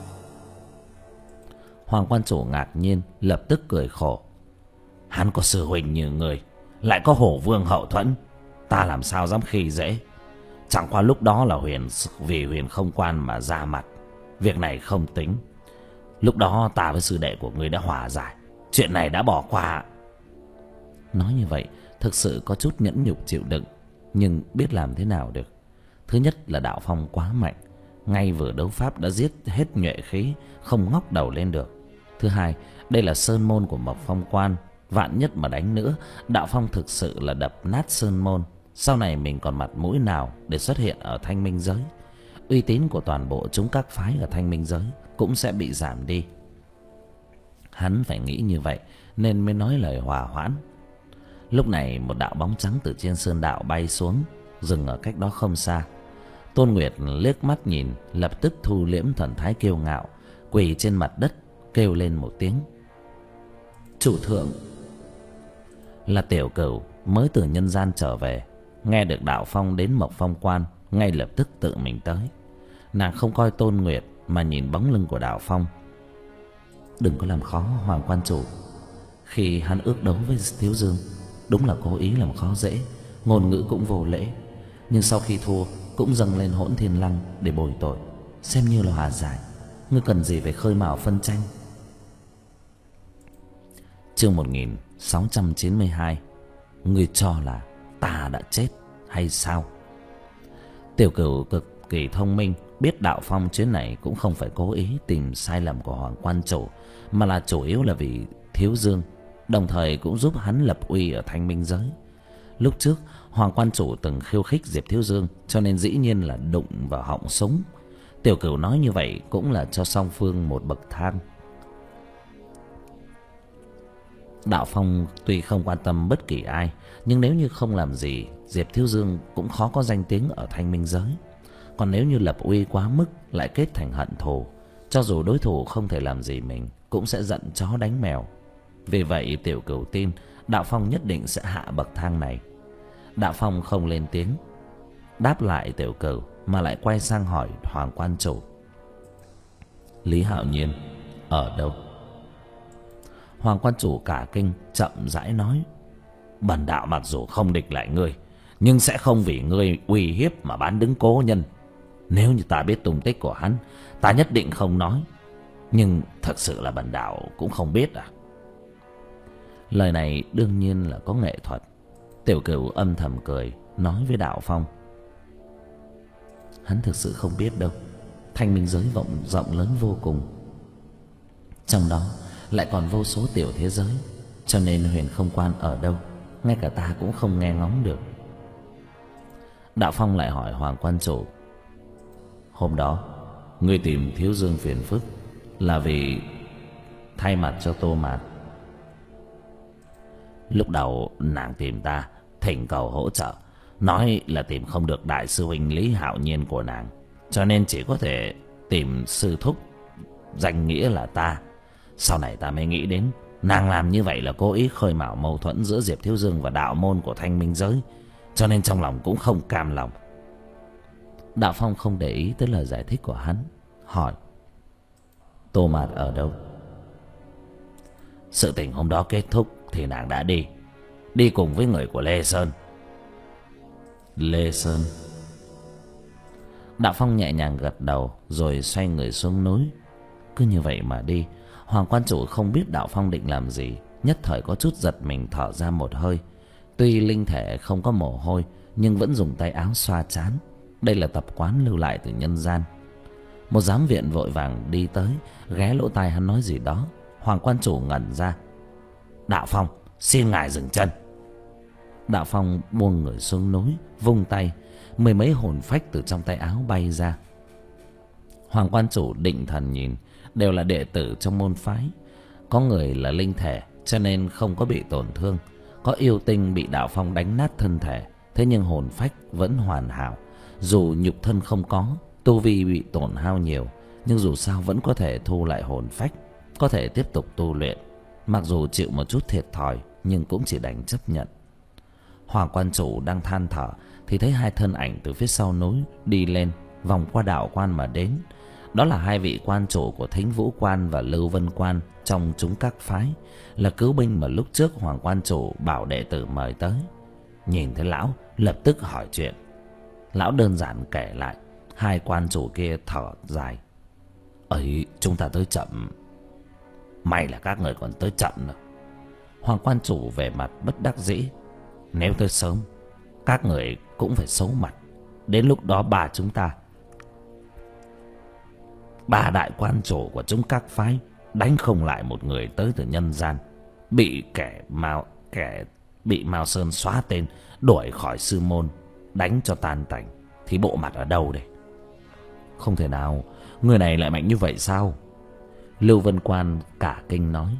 Hoàng quan chủ ngạc nhiên, lập tức cười khổ: Hắn có sư huynh như người, lại có Hổ Vương hậu thuẫn, ta làm sao dám khi dễ? Chẳng qua lúc đó là Huyền vì Huyền không quan mà ra mặt, việc này không tính. Lúc đó ta với sư đệ của ngươi đã hòa giải, chuyện này đã bỏ qua. Nói như vậy thực sự có chút nhẫn nhục chịu đựng, nhưng biết làm thế nào được. Thứ nhất là Đạo Phong quá mạnh, ngay vừa đấu pháp đã giết hết nhuệ khí, không ngóc đầu lên được. Thứ hai, đây là sơn môn của Mộc Phong quan, vạn nhất mà đánh nữa, Đạo Phong thực sự là đập nát sơn môn, sau này mình còn mặt mũi nào để xuất hiện ở Thanh Minh giới? Uy tín của toàn bộ chúng các phái ở Thanh Minh giới cũng sẽ bị giảm đi. Hắn phải nghĩ như vậy nên mới nói lời hòa hoãn. Lúc này một đạo bóng trắng từ trên sơn đạo bay xuống, dừng ở cách đó không xa. Tôn Nguyệt liếc mắt nhìn, lập tức thu liễm thần thái kiêu ngạo, quỳ trên mặt đất kêu lên một tiếng: Chủ thượng! Là Tiểu Cửu mới từ nhân gian trở về, nghe được Đạo Phong đến Mộc Phong quan, ngay lập tức tự mình tới. Nàng không coi Tôn Nguyệt mà nhìn bóng lưng của Đạo Phong. Đừng có làm khó Hoàng quan chủ. Khi hắn ước đấu với Thiếu Dương, đúng là cố ý làm khó dễ, ngôn ngữ cũng vô lễ, nhưng sau khi thua cũng dâng lên Hỗn Thiên Lăng để bồi tội, xem như là hòa giải. Ngươi cần gì phải khơi mào phân tranh? Chương một nghìn sáu trăm chín mươi hai. Ngươi cho là ta đã chết hay sao? Tiểu Cửu cực kỳ thông minh, biết Đạo Phong chuyến này cũng không phải cố ý tìm sai lầm của Hoàng quan chủ, mà là chủ yếu là vì Thiếu Dương, đồng thời cũng giúp hắn lập uy ở Thanh Minh giới. Lúc trước Hoàng quan chủ từng khiêu khích Diệp Thiếu Dương, cho nên dĩ nhiên là đụng vào họng súng. Tiểu Cửu nói như vậy cũng là cho song phương một bậc thang. Đạo Phong tuy không quan tâm bất kỳ ai, nhưng nếu như không làm gì, Diệp Thiếu Dương cũng khó có danh tiếng ở Thanh Minh giới. Còn nếu như lập uy quá mức, lại kết thành hận thù, cho dù đối thủ không thể làm gì mình, cũng sẽ giận chó đánh mèo. Vì vậy Tiểu Cửu tin Đạo Phong nhất định sẽ hạ bậc thang này. Đạo Phong không lên tiếng đáp lại Tiểu Cửu, mà lại quay sang hỏi Hoàng quan chủ: Lý Hạo Nhiên ở đâu? Hoàng quan chủ cả kinh, chậm rãi nói: Bần đạo mặc dù không địch lại ngươi, nhưng sẽ không vì ngươi uy hiếp mà bán đứng cố nhân. Nếu như ta biết tung tích của hắn, ta nhất định không nói, nhưng thật sự là bần đạo cũng không biết à? Lời này đương nhiên là có nghệ thuật. Tiểu Cửu âm thầm cười, nói với Đạo Phong: Hắn thực sự không biết đâu. Thanh Minh giới vọng rộng lớn vô cùng, Trong đó lại còn vô số tiểu thế giới, cho nên huyền không quan ở đâu, ngay cả ta cũng không nghe ngóng được. Đạo Phong lại hỏi Hoàng quan chủ: Hôm đó ngươi tìm Thiếu Dương phiền phức là vì thay mặt cho Tô Mạt. Lúc đầu nàng tìm ta thỉnh cầu hỗ trợ, nói là tìm không được đại sư huynh Lý Hạo Nhiên của nàng, cho nên chỉ có thể tìm sư thúc danh nghĩa là ta. Sau này ta mới nghĩ đến nàng làm như vậy là cố ý khơi mào mâu thuẫn giữa Diệp Thiếu Dương và đạo môn của Thanh Minh giới, cho nên trong lòng cũng không cam lòng. Đạo Phong không để ý tới lời giải thích của hắn, hỏi: Tô Mạt ở đâu? Sự tình hôm đó kết thúc thì nàng đã đi, đi cùng với người của Lê Sơn. Lê Sơn? Đạo Phong nhẹ nhàng gật đầu rồi xoay người xuống núi. Cứ như vậy mà đi. Hoàng quan chủ không biết Đạo Phong định làm gì, nhất thời có chút giật mình, thở ra một hơi. Tuy linh thể không có mồ hôi, nhưng vẫn dùng tay áo xoa trán. Đây là tập quán lưu lại từ nhân gian. Một giám viện vội vàng đi tới, ghé lỗ tai hắn nói gì đó. Hoàng quan chủ ngẩn ra. Đạo Phong, xin ngài dừng chân. Đạo Phong buông người xuống núi, vung tay, mười mấy hồn phách từ trong tay áo bay ra. Hoàng quan chủ định thần nhìn, đều là đệ tử trong môn phái. Có người là linh thể cho nên không có bị tổn thương, có yêu tinh bị Đạo Phong đánh nát thân thể, thế nhưng hồn phách vẫn hoàn hảo. Dù nhục thân không có, tu vi bị tổn hao nhiều, nhưng dù sao vẫn có thể thu lại hồn phách, có thể tiếp tục tu luyện. Mặc dù chịu một chút thiệt thòi, nhưng cũng chỉ đành chấp nhận. Hoàng quan chủ đang than thở thì thấy hai thân ảnh từ phía sau núi đi lên, vòng qua đạo quan mà đến. Đó là hai vị quan chủ của Thính Vũ quan và Lưu Vân quan trong chúng các phái, là cứu binh mà lúc trước Hoàng quan chủ bảo đệ tử mời tới. Nhìn thấy lão, lập tức hỏi chuyện. Lão đơn giản kể lại. Hai quan chủ kia thở dài: Ấy, chúng ta tới chậm. May là các người còn tới chậm nữa. Hoàng quan chủ về mặt bất đắc dĩ: Nếu tới sớm, các người cũng phải xấu mặt. Đến lúc đó bà chúng ta, ba đại quan chủ của chúng các phái, đánh không lại một người tới từ nhân gian, bị kẻ Mao kẻ bị Mao Sơn xóa tên, đuổi khỏi sư môn, đánh cho tan tành, thì bộ mặt ở đâu đây? Không thể nào, người này lại mạnh như vậy sao? Lưu Vân quan cả kinh nói.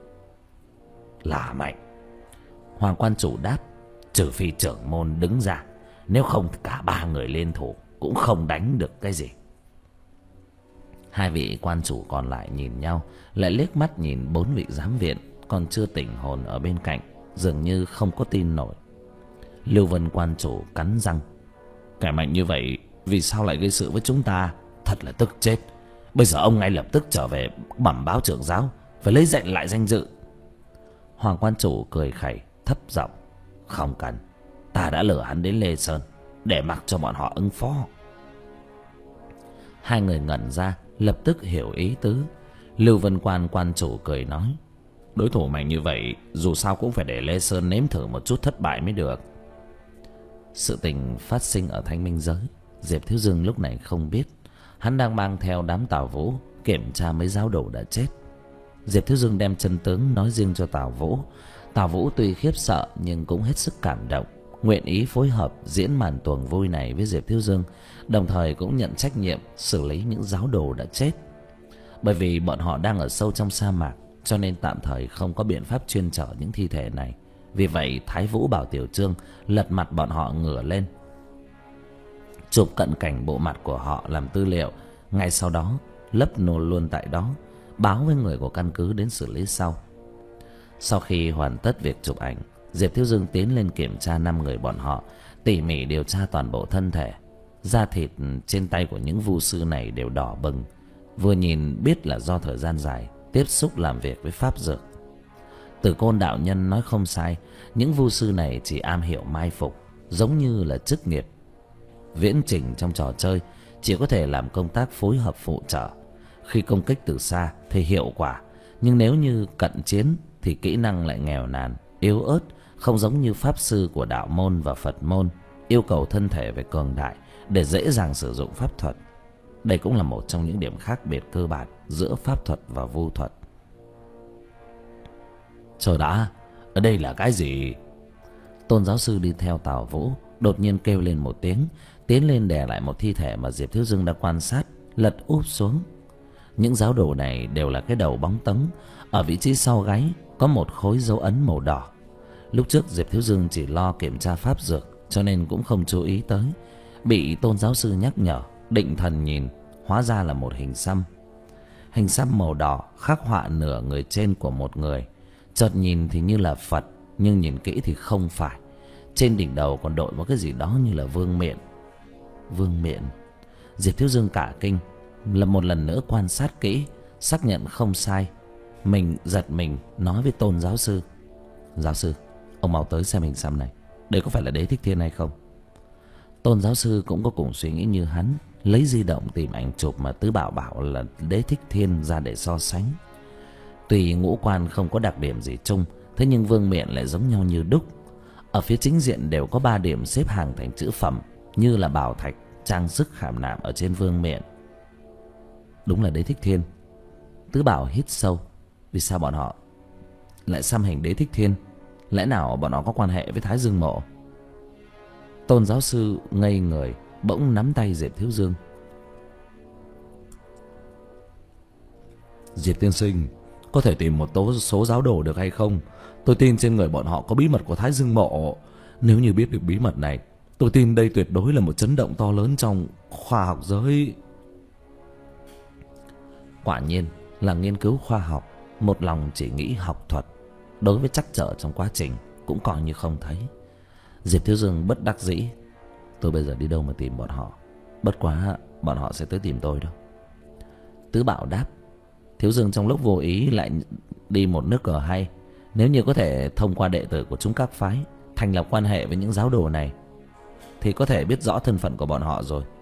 Là mạnh. Hoàng quan chủ đáp: Trừ phi trưởng môn đứng ra, nếu không thì cả ba người liên thủ cũng không đánh được cái gì. Hai vị quan chủ còn lại nhìn nhau, lại liếc mắt nhìn bốn vị giám viện còn chưa tỉnh hồn ở bên cạnh, dường như không có tin nổi. Lưu Vân quan chủ cắn răng: Kẻ mạnh như vậy vì sao lại gây sự với chúng ta? Thật là tức chết. Bây giờ ông ngay lập tức trở về bẩm báo trưởng giáo, phải lấy dạy lại danh dự. Hoàng quan chủ cười khẩy thấp giọng: Không cần, ta đã lừa hắn đến Lê Sơn, để mặc cho bọn họ ứng phó. Hai người ngẩn ra, lập tức hiểu ý tứ. Lưu Vân quan quan chủ cười nói: Đối thủ mạnh như vậy, dù sao cũng phải để Lê Sơn nếm thử một chút thất bại mới được. Sự tình phát sinh ở Thanh Minh giới, Diệp Thiếu Dương lúc này không biết. Hắn đang mang theo đám Tào Vũ kiểm tra mấy giáo đồ đã chết. Diệp Thiếu Dương đem chân tướng nói riêng cho Tào Vũ. Tào Vũ tuy khiếp sợ nhưng cũng hết sức cảm động, nguyện ý phối hợp diễn màn tuồng vui này với Diệp Thiếu Dương, đồng thời cũng nhận trách nhiệm xử lý những giáo đồ đã chết. Bởi vì bọn họ đang ở sâu trong sa mạc, cho nên tạm thời không có biện pháp chuyên chở những thi thể này. Vì vậy Thái Vũ bảo Tiểu Trương lật mặt bọn họ ngửa lên, chụp cận cảnh bộ mặt của họ làm tư liệu, ngay sau đó lấp nô luôn tại đó, báo với người của căn cứ đến xử lý sau. Sau khi hoàn tất việc chụp ảnh, Diệp Thiếu Dương tiến lên kiểm tra năm người bọn họ, tỉ mỉ điều tra toàn bộ thân thể. Da thịt trên tay của những vu sư này đều đỏ bừng, vừa nhìn biết là do thời gian dài tiếp xúc làm việc với pháp dược. Tử Côn đạo nhân nói không sai, những vu sư này chỉ am hiểu mai phục, giống như là chức nghiệp viễn trình trong trò chơi, chỉ có thể làm công tác phối hợp phụ trợ. Khi công kích từ xa thì hiệu quả, nhưng nếu như cận chiến thì kỹ năng lại nghèo nàn, yếu ớt, không giống như pháp sư của đạo môn và Phật môn, yêu cầu thân thể phải cường đại để dễ dàng sử dụng pháp thuật. Đây cũng là một trong những điểm khác biệt cơ bản giữa pháp thuật và vu thuật. Chờ đã, ở đây là cái gì? Tôn giáo sư đi theo Tào Vũ đột nhiên kêu lên một tiếng, tiến lên đè lại một thi thể mà Diệp Thiếu Dương đã quan sát, lật úp xuống. Những giáo đồ này đều là cái đầu bóng tống, ở vị trí sau gáy có một khối dấu ấn màu đỏ. Lúc trước Diệp Thiếu Dương chỉ lo kiểm tra pháp dược cho nên cũng không chú ý tới, bị tôn giáo sư nhắc nhở, định thần nhìn, hóa ra là một hình xăm. Hình xăm màu đỏ khắc họa nửa người trên của một người, chợt nhìn thì như là Phật, nhưng nhìn kỹ thì không phải. Trên đỉnh đầu còn đội một cái gì đó như là vương miện. Vương miện. Diệp Thiếu Dương cả kinh, là một lần nữa quan sát kỹ, xác nhận không sai. Mình giật mình nói với tôn giáo sư: Giáo sư, ông mau tới xem hình xăm này, đây có phải là Đế Thích Thiên hay không? Tôn giáo sư cũng có cùng suy nghĩ như hắn, lấy di động tìm ảnh chụp mà Tứ Bảo bảo là Đế Thích Thiên ra để so sánh. Tuy ngũ quan không có đặc điểm gì chung, thế nhưng vương miện lại giống nhau như đúc. Ở phía chính diện đều có ba điểm xếp hàng thành chữ phẩm, như là bảo thạch trang sức khảm nạm ở trên vương miện. Đúng là Đế Thích Thiên. Tứ Bảo hít sâu. Vì sao bọn họ lại xăm hình Đế Thích Thiên? Lẽ nào bọn họ có quan hệ với Thái Dương Mộ? Tôn giáo sư ngây người, bỗng nắm tay Diệp Thiếu Dương. Diệp tiên sinh, có thể tìm một tố số giáo đồ được hay không? Tôi tin trên người bọn họ có bí mật của Thái Dương Mộ. Nếu như biết được bí mật này, tôi tin đây tuyệt đối là một chấn động to lớn trong khoa học giới. Quả nhiên là nghiên cứu khoa học, một lòng chỉ nghĩ học thuật, đối với trắc trở trong quá trình cũng coi như không thấy. Diệp Thiếu Dương bất đắc dĩ: Tôi bây giờ đi đâu mà tìm bọn họ? Bất quá bọn họ sẽ tới tìm tôi đâu. Tứ Bảo đáp: Thiếu Dương trong lúc vô ý lại đi một nước cờ hay. Nếu như có thể thông qua đệ tử của chúng các phái thành lập quan hệ với những giáo đồ này, thì có thể biết rõ thân phận của bọn họ rồi.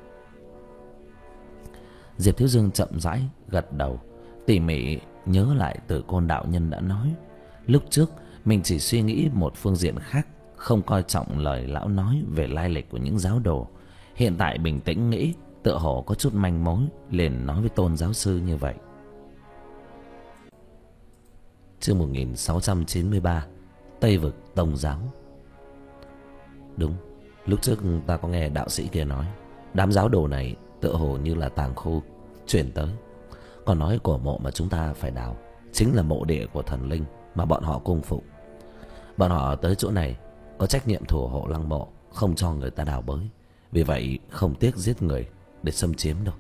Diệp Thiếu Dương chậm rãi gật đầu, tỉ mỉ nhớ lại Tử Côn đạo nhân đã nói. Lúc trước mình chỉ suy nghĩ một phương diện khác, không coi trọng lời lão nói về lai lịch của những giáo đồ. Hiện tại bình tĩnh nghĩ, tựa hồ có chút manh mối, liền nói với tôn giáo sư như vậy. Chương một nghìn sáu trăm chín mươi ba. Tây vực Tông giáo. Đúng, lúc trước ta có nghe đạo sĩ kia nói, đám giáo đồ này tựa hồ như là tàng khu chuyển tới. Còn nói cổ mộ mà chúng ta phải đào chính là mộ địa của thần linh mà bọn họ cung phụng. Bọn họ tới chỗ này có trách nhiệm thủ hộ lăng mộ, không cho người ta đào bới. Vì vậy không tiếc giết người để xâm chiếm đâu.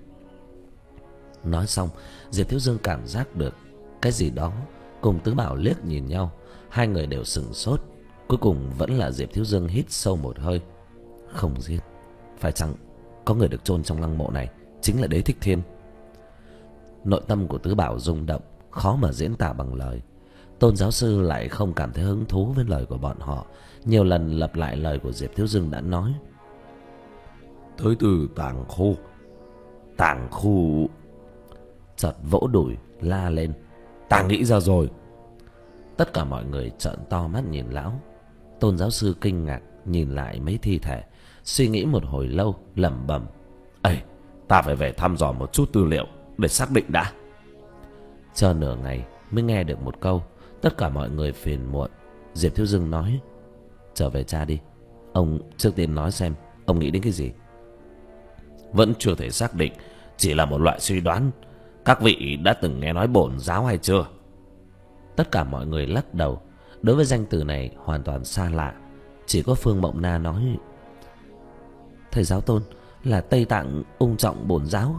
Nói xong, Diệp Thiếu Dương cảm giác được cái gì đó, cùng Tứ Bảo liếc nhìn nhau. Hai người đều sửng sốt. Cuối cùng vẫn là Diệp Thiếu Dương hít sâu một hơi: Không giết. Phải chăng có người được chôn trong lăng mộ này chính là Đế Thích Thiên? Nội tâm của Tứ Bảo rung động, khó mà diễn tả bằng lời. Tôn giáo sư lại không cảm thấy hứng thú với lời của bọn họ, nhiều lần lặp lại lời của Diệp Thiếu Dương đã nói: Tới từ tàng khu. Tàng khu. Chợt vỗ đùi la lên: Ta nghĩ ra rồi. Tất cả mọi người trợn to mắt nhìn lão. Tôn giáo sư kinh ngạc nhìn lại mấy thi thể, suy nghĩ một hồi lâu, lẩm bẩm: Ê, ta phải về thăm dò một chút tư liệu để xác định đã. Chờ nửa ngày mới nghe được một câu. Tất cả mọi người phiền muộn. Diệp Thiếu Dương nói: Trở về cha đi. Ông trước tiên nói xem ông nghĩ đến cái gì. Vẫn chưa thể xác định, chỉ là một loại suy đoán. Các vị đã từng nghe nói bổn giáo hay chưa? Tất cả mọi người lắc đầu. Đối với danh từ này hoàn toàn xa lạ. Chỉ có Phương Mộng Na nói: Thầy giáo Tôn, là Tây Tạng ung trọng bổn giáo.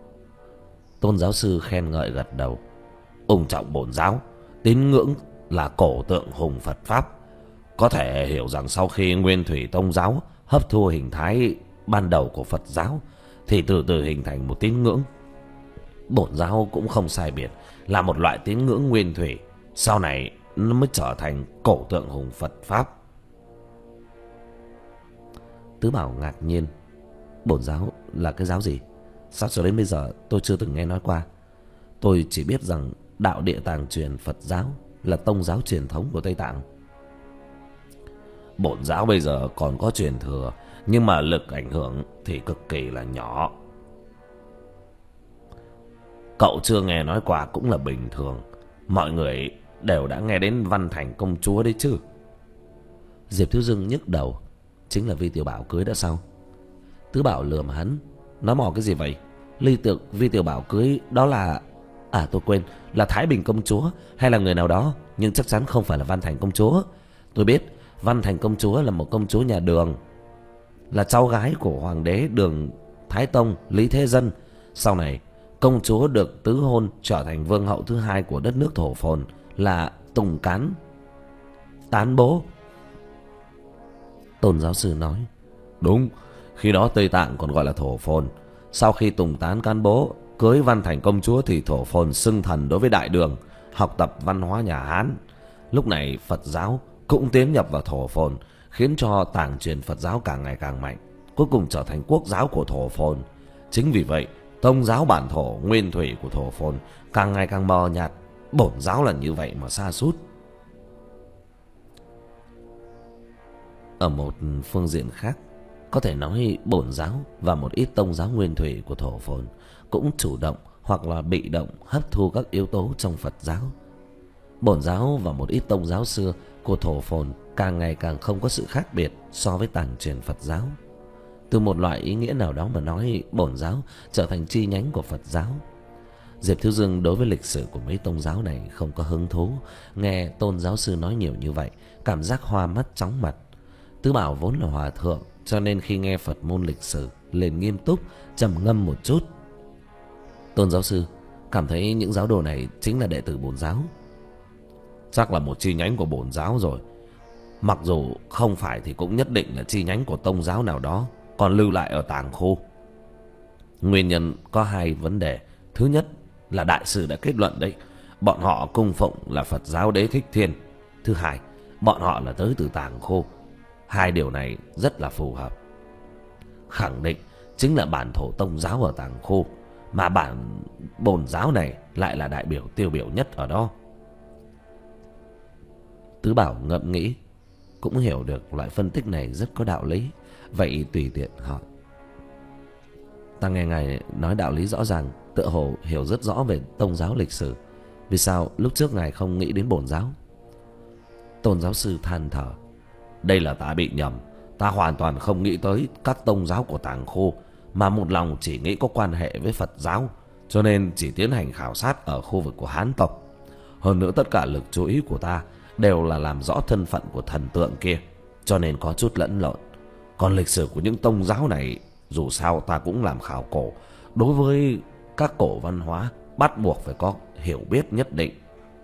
Tôn giáo sư khen ngợi gật đầu: Ung trọng bổn giáo, tín ngưỡng là cổ tượng hùng Phật Pháp. Có thể hiểu rằng sau khi Nguyên Thủy Tông giáo hấp thu hình thái ban đầu của Phật giáo, thì từ từ hình thành một tín ngưỡng. Bổn giáo cũng không sai biệt, là một loại tín ngưỡng nguyên thủy, sau này nó mới trở thành cổ tượng hùng Phật Pháp. Tứ Bảo ngạc nhiên: Bổn giáo là cái giáo gì? Sao cho đến bây giờ tôi chưa từng nghe nói qua. Tôi chỉ biết rằng đạo Địa Tạng truyền Phật giáo là tông giáo truyền thống của Tây Tạng. Bổn giáo bây giờ còn có truyền thừa, nhưng mà lực ảnh hưởng thì cực kỳ là nhỏ. Cậu chưa nghe nói qua cũng là bình thường. Mọi người đều đã nghe đến Văn Thành công chúa đấy chứ. Diệp Thiếu Dương nhức đầu. Chính là Vi Tiểu Bảo cưới đã sao? Tứ Bảo lườm hắn. Nói mò cái gì vậy? Ly tượng Vi Tiểu Bảo cưới đó là... À tôi quên, là Thái Bình công chúa hay là người nào đó, nhưng chắc chắn không phải là Văn Thành công chúa. Tôi biết Văn Thành công chúa là một công chúa nhà Đường, là cháu gái của hoàng đế Đường Thái Tông Lý Thế Dân. Sau này công chúa được tứ hôn trở thành vương hậu thứ hai của đất nước Thổ Phồn, là Tùng Cán Tán Bố. Tôn giáo sư nói. Đúng, khi đó Tây Tạng còn gọi là Thổ Phồn. Sau khi Tùng Tán Cán Bố cưới Văn Thành công chúa thì Thổ Phồn xưng thần đối với Đại Đường, học tập văn hóa nhà Hán. Lúc này Phật giáo cũng tiến nhập vào Thổ Phồn, khiến cho tàng truyền Phật giáo càng ngày càng mạnh, cuối cùng trở thành quốc giáo của Thổ Phồn. Chính vì vậy tông giáo bản thổ nguyên thủy của Thổ Phồn càng ngày càng mờ nhạt. Bổn giáo là như vậy mà sa sút. Ở một phương diện khác, có thể nói bổn giáo và một ít tông giáo nguyên thủy của Thổ Phồn cũng chủ động hoặc là bị động hấp thu các yếu tố trong Phật giáo. Bổn giáo và một ít tông giáo xưa của Thổ Phồn càng ngày càng không có sự khác biệt so với tàng truyền Phật giáo. Từ một loại ý nghĩa nào đó mà nói, bổn giáo trở thành chi nhánh của Phật giáo. Diệp Thiếu Dương đối với lịch sử của mấy tông giáo này không có hứng thú. Nghe tôn giáo sư nói nhiều như vậy, cảm giác hoa mắt chóng mặt. Tứ Bảo vốn là hòa thượng, cho nên khi nghe Phật môn lịch sử liền nghiêm túc, trầm ngâm một chút. Tôn giáo sư cảm thấy những giáo đồ này chính là đệ tử bổn giáo. Chắc là một chi nhánh của bổn giáo rồi. Mặc dù không phải thì cũng nhất định là chi nhánh của tông giáo nào đó còn lưu lại ở tàng khu. Nguyên nhân có hai vấn đề. Thứ nhất là đại sư đã kết luận đấy, bọn họ cung phụng là Phật giáo Đế Thích Thiên. Thứ hai, bọn họ là tới từ tàng khu. Hai điều này rất là phù hợp. Khẳng định chính là bản thổ tông giáo ở tàng khu, mà bản bổn giáo này lại là đại biểu tiêu biểu nhất ở đó. Tứ Bảo ngẫm nghĩ, cũng hiểu được loại phân tích này rất có đạo lý. Vậy tùy tiện hỏi. Ta nghe ngài nói đạo lý rõ ràng, tựa hồ hiểu rất rõ về tông giáo lịch sử. Vì sao lúc trước ngài không nghĩ đến bổn giáo? Tôn giáo sư than thở. Đây là ta bị nhầm. Ta hoàn toàn không nghĩ tới các tông giáo của tàng khu, mà một lòng chỉ nghĩ có quan hệ với Phật giáo, cho nên chỉ tiến hành khảo sát ở khu vực của Hán tộc. Hơn nữa tất cả lực chú ý của ta đều là làm rõ thân phận của thần tượng kia, cho nên có chút lẫn lộn. Còn lịch sử của những tông giáo này, dù sao ta cũng làm khảo cổ, đối với các cổ văn hóa bắt buộc phải có hiểu biết nhất định.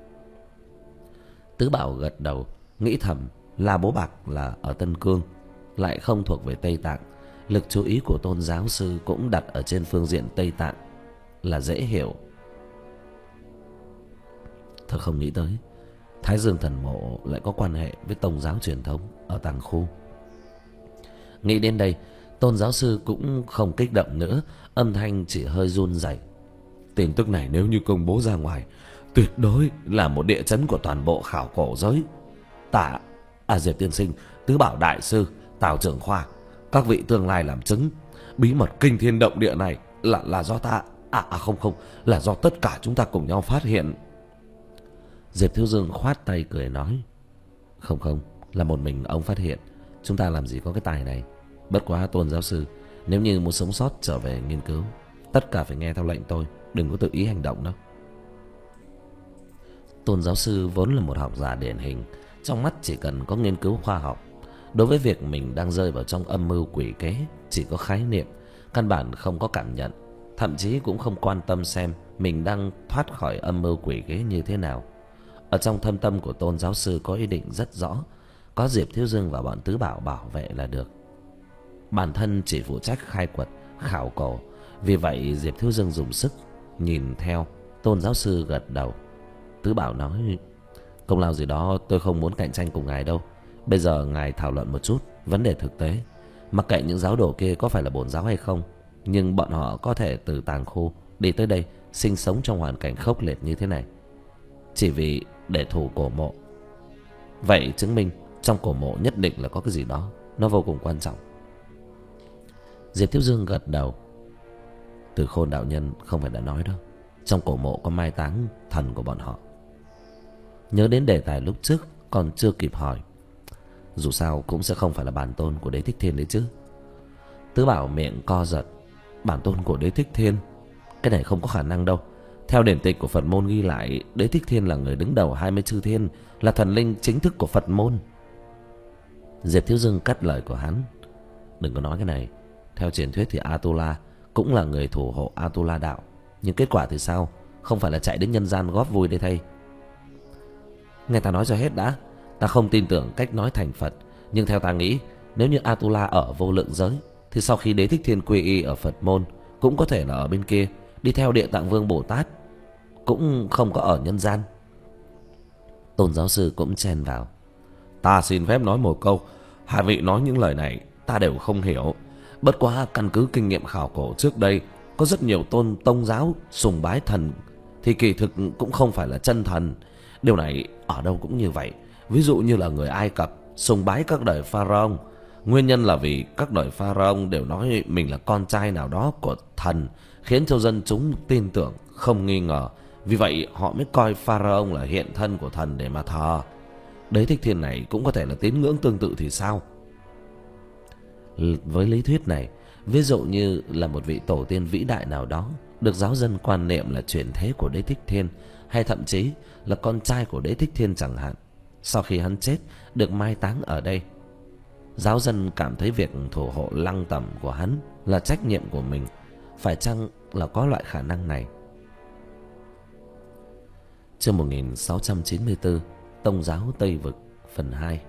Tứ Bảo gật đầu, nghĩ thầm, La Bố Bạc là ở Tân Cương, lại không thuộc về Tây Tạng. Lực chú ý của tôn giáo sư cũng đặt ở trên phương diện Tây Tạng, là dễ hiểu. Thật không nghĩ tới Thái Dương Thần Mộ lại có quan hệ với tông giáo truyền thống ở tàng khu. Nghĩ đến đây, tôn giáo sư cũng không kích động nữa, âm thanh chỉ hơi run rẩy. Tin tức này nếu như công bố ra ngoài, tuyệt đối là một địa chấn của toàn bộ khảo cổ giới. Ta, à Diệp tiên sinh, Tứ Bảo đại sư, Tào trưởng khoa, các vị tương lai làm chứng, bí mật kinh thiên động địa này là là do ta, à, à không không, là do tất cả chúng ta cùng nhau phát hiện. Diệp Thiếu Dương khoát tay cười nói. Không không, là một mình ông phát hiện. Chúng ta làm gì có cái tài này. Bất quá tôn giáo sư, nếu như muốn sống sót trở về nghiên cứu, tất cả phải nghe theo lệnh tôi, đừng có tự ý hành động đâu. Tôn giáo sư vốn là một học giả điển hình, trong mắt chỉ cần có nghiên cứu khoa học. Đối với việc mình đang rơi vào trong âm mưu quỷ kế, chỉ có khái niệm, căn bản không có cảm nhận, thậm chí cũng không quan tâm xem mình đang thoát khỏi âm mưu quỷ kế như thế nào. Ở trong thâm tâm của tôn giáo sư có ý định rất rõ, có Diệp Thiếu Dương và bọn Tứ Bảo bảo vệ là được. Bản thân chỉ phụ trách khai quật, khảo cổ. Vì vậy Diệp Thiếu Dương dùng sức nhìn theo. Tôn giáo sư gật đầu. Tứ Bảo nói, công lao gì đó tôi không muốn cạnh tranh cùng ngài đâu. Bây giờ ngài thảo luận một chút vấn đề thực tế. Mặc kệ những giáo đồ kia có phải là bổn giáo hay không, nhưng bọn họ có thể từ tàng khu đi tới đây, sinh sống trong hoàn cảnh khốc liệt như thế này, chỉ vì để thủ cổ mộ. Vậy chứng minh trong cổ mộ nhất định là có cái gì đó, nó vô cùng quan trọng. Diệp Thiếu Dương gật đầu. Từ Khôn đạo nhân không phải đã nói đâu, trong cổ mộ có mai táng thần của bọn họ. Nhớ đến đề tài lúc trước còn chưa kịp hỏi. Dù sao cũng sẽ không phải là bản tôn của Đế Thích Thiên đấy chứ. Tứ Bảo miệng co giật. Bản tôn của Đế Thích Thiên? Cái này không có khả năng đâu. Theo điển tịch của Phật môn ghi lại, Đế Thích Thiên là người đứng đầu hai mươi chư thiên, là thần linh chính thức của Phật môn. Diệp Thiếu Dương cắt lời của hắn. Đừng có nói cái này. Theo truyền thuyết thì Atula cũng là người thủ hộ Atula đạo. Nhưng kết quả thì sao? Không phải là chạy đến nhân gian góp vui đây thay. Nghe ta nói cho hết đã. Ta không tin tưởng cách nói thành Phật, nhưng theo ta nghĩ, nếu như Atula ở vô lượng giới, thì sau khi Đế Thích Thiên quy y ở Phật môn, cũng có thể là ở bên kia, đi theo Địa Tạng Vương Bồ Tát, cũng không có ở nhân gian. Tôn giáo sư cũng chen vào. Ta xin phép nói một câu. Hai vị nói những lời này ta đều không hiểu. Bất quá căn cứ kinh nghiệm khảo cổ trước đây, có rất nhiều tôn tông giáo sùng bái thần thì kỳ thực cũng không phải là chân thần. Điều này ở đâu cũng như vậy. Ví dụ như là người Ai Cập sùng bái các đời Pharaoh. Nguyên nhân là vì các đời Pharaoh đều nói mình là con trai nào đó của thần, khiến cho dân chúng tin tưởng không nghi ngờ. Vì vậy họ mới coi Pharaoh là hiện thân của thần để mà thờ. Đế Thích Thiên này cũng có thể là tín ngưỡng tương tự thì sao? Với lý thuyết này, ví dụ như là một vị tổ tiên vĩ đại nào đó được giáo dân quan niệm là chuyển thế của Đế Thích Thiên, hay thậm chí là con trai của Đế Thích Thiên chẳng hạn, sau khi hắn chết được mai táng ở đây, giáo dân cảm thấy việc thủ hộ lăng tẩm của hắn là trách nhiệm của mình. Phải chăng là có loại khả năng này? Chương một nghìn sáu trăm chín mươi tư, Tông giáo Tây Vực, phần hai.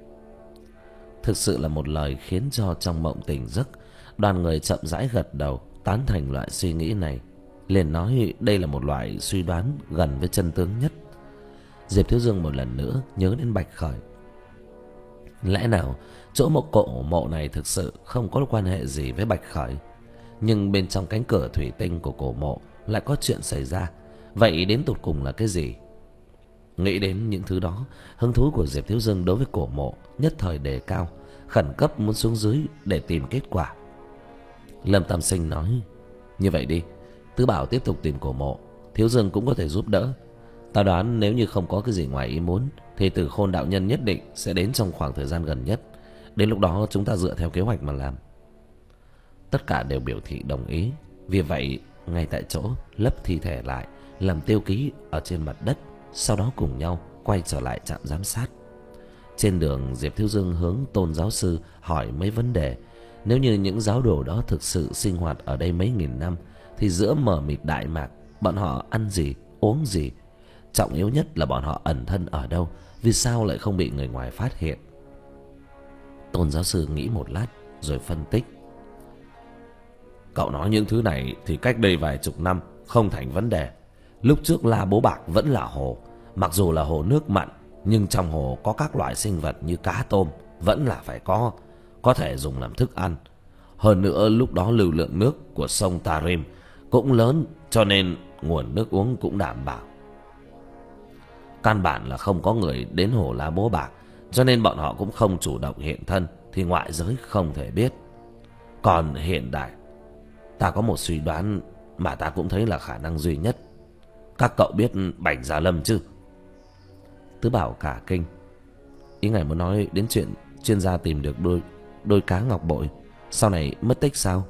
Thực sự là một lời khiến cho trong mộng tỉnh giấc, đoàn người chậm rãi gật đầu tán thành loại suy nghĩ này, liền nói đây là một loại suy đoán gần với chân tướng nhất. Diệp Thiếu Dương một lần nữa nhớ đến Bạch Khởi. Lẽ nào chỗ mộ cổ mộ này thực sự không có quan hệ gì với Bạch Khởi, nhưng bên trong cánh cửa thủy tinh của cổ mộ lại có chuyện xảy ra. Vậy đến tột cùng là cái gì? Nghĩ đến những thứ đó, hứng thú của Diệp Thiếu Dương đối với cổ mộ nhất thời đề cao, khẩn cấp muốn xuống dưới để tìm kết quả. Lâm Tam Sinh nói, như vậy đi, Tứ Bảo tiếp tục tìm cổ mộ, Thiếu Dương cũng có thể giúp đỡ. Ta đoán nếu như không có cái gì ngoài ý muốn, thì Tử Khôn đạo nhân nhất định sẽ đến trong khoảng thời gian gần nhất. Đến lúc đó chúng ta dựa theo kế hoạch mà làm. Tất cả đều biểu thị đồng ý. Vì vậy ngay tại chỗ lấp thi thể lại, làm tiêu ký ở trên mặt đất, sau đó cùng nhau quay trở lại trạm giám sát. Trên đường, Diệp Thiếu Dương hướng Tôn giáo sư hỏi mấy vấn đề. Nếu như những giáo đồ đó thực sự sinh hoạt ở đây mấy nghìn năm, thì giữa mờ mịt Đại Mạc, bọn họ ăn gì, uống gì? Trọng yếu nhất là bọn họ ẩn thân ở đâu, vì sao lại không bị người ngoài phát hiện? Tôn giáo sư nghĩ một lát rồi phân tích. Cậu nói những thứ này thì cách đây vài chục năm không thành vấn đề. Lúc trước La Bố Bạc vẫn là hồ, mặc dù là hồ nước mặn, nhưng trong hồ có các loại sinh vật như cá tôm vẫn là phải có, có thể dùng làm thức ăn. Hơn nữa lúc đó lưu lượng nước của sông Tarim cũng lớn, cho nên nguồn nước uống cũng đảm bảo. Căn bản là không có người đến hồ La Bố Bạc, cho nên bọn họ cũng không chủ động hiện thân, thì ngoại giới không thể biết. Còn hiện đại, ta có một suy đoán mà ta cũng thấy là khả năng duy nhất. Các cậu biết Bạch Gia Lâm chứ? Tứ Bảo cả kinh. Ý ngài muốn nói đến chuyện chuyên gia tìm được đôi đôi cá ngọc bội, sau này mất tích sao?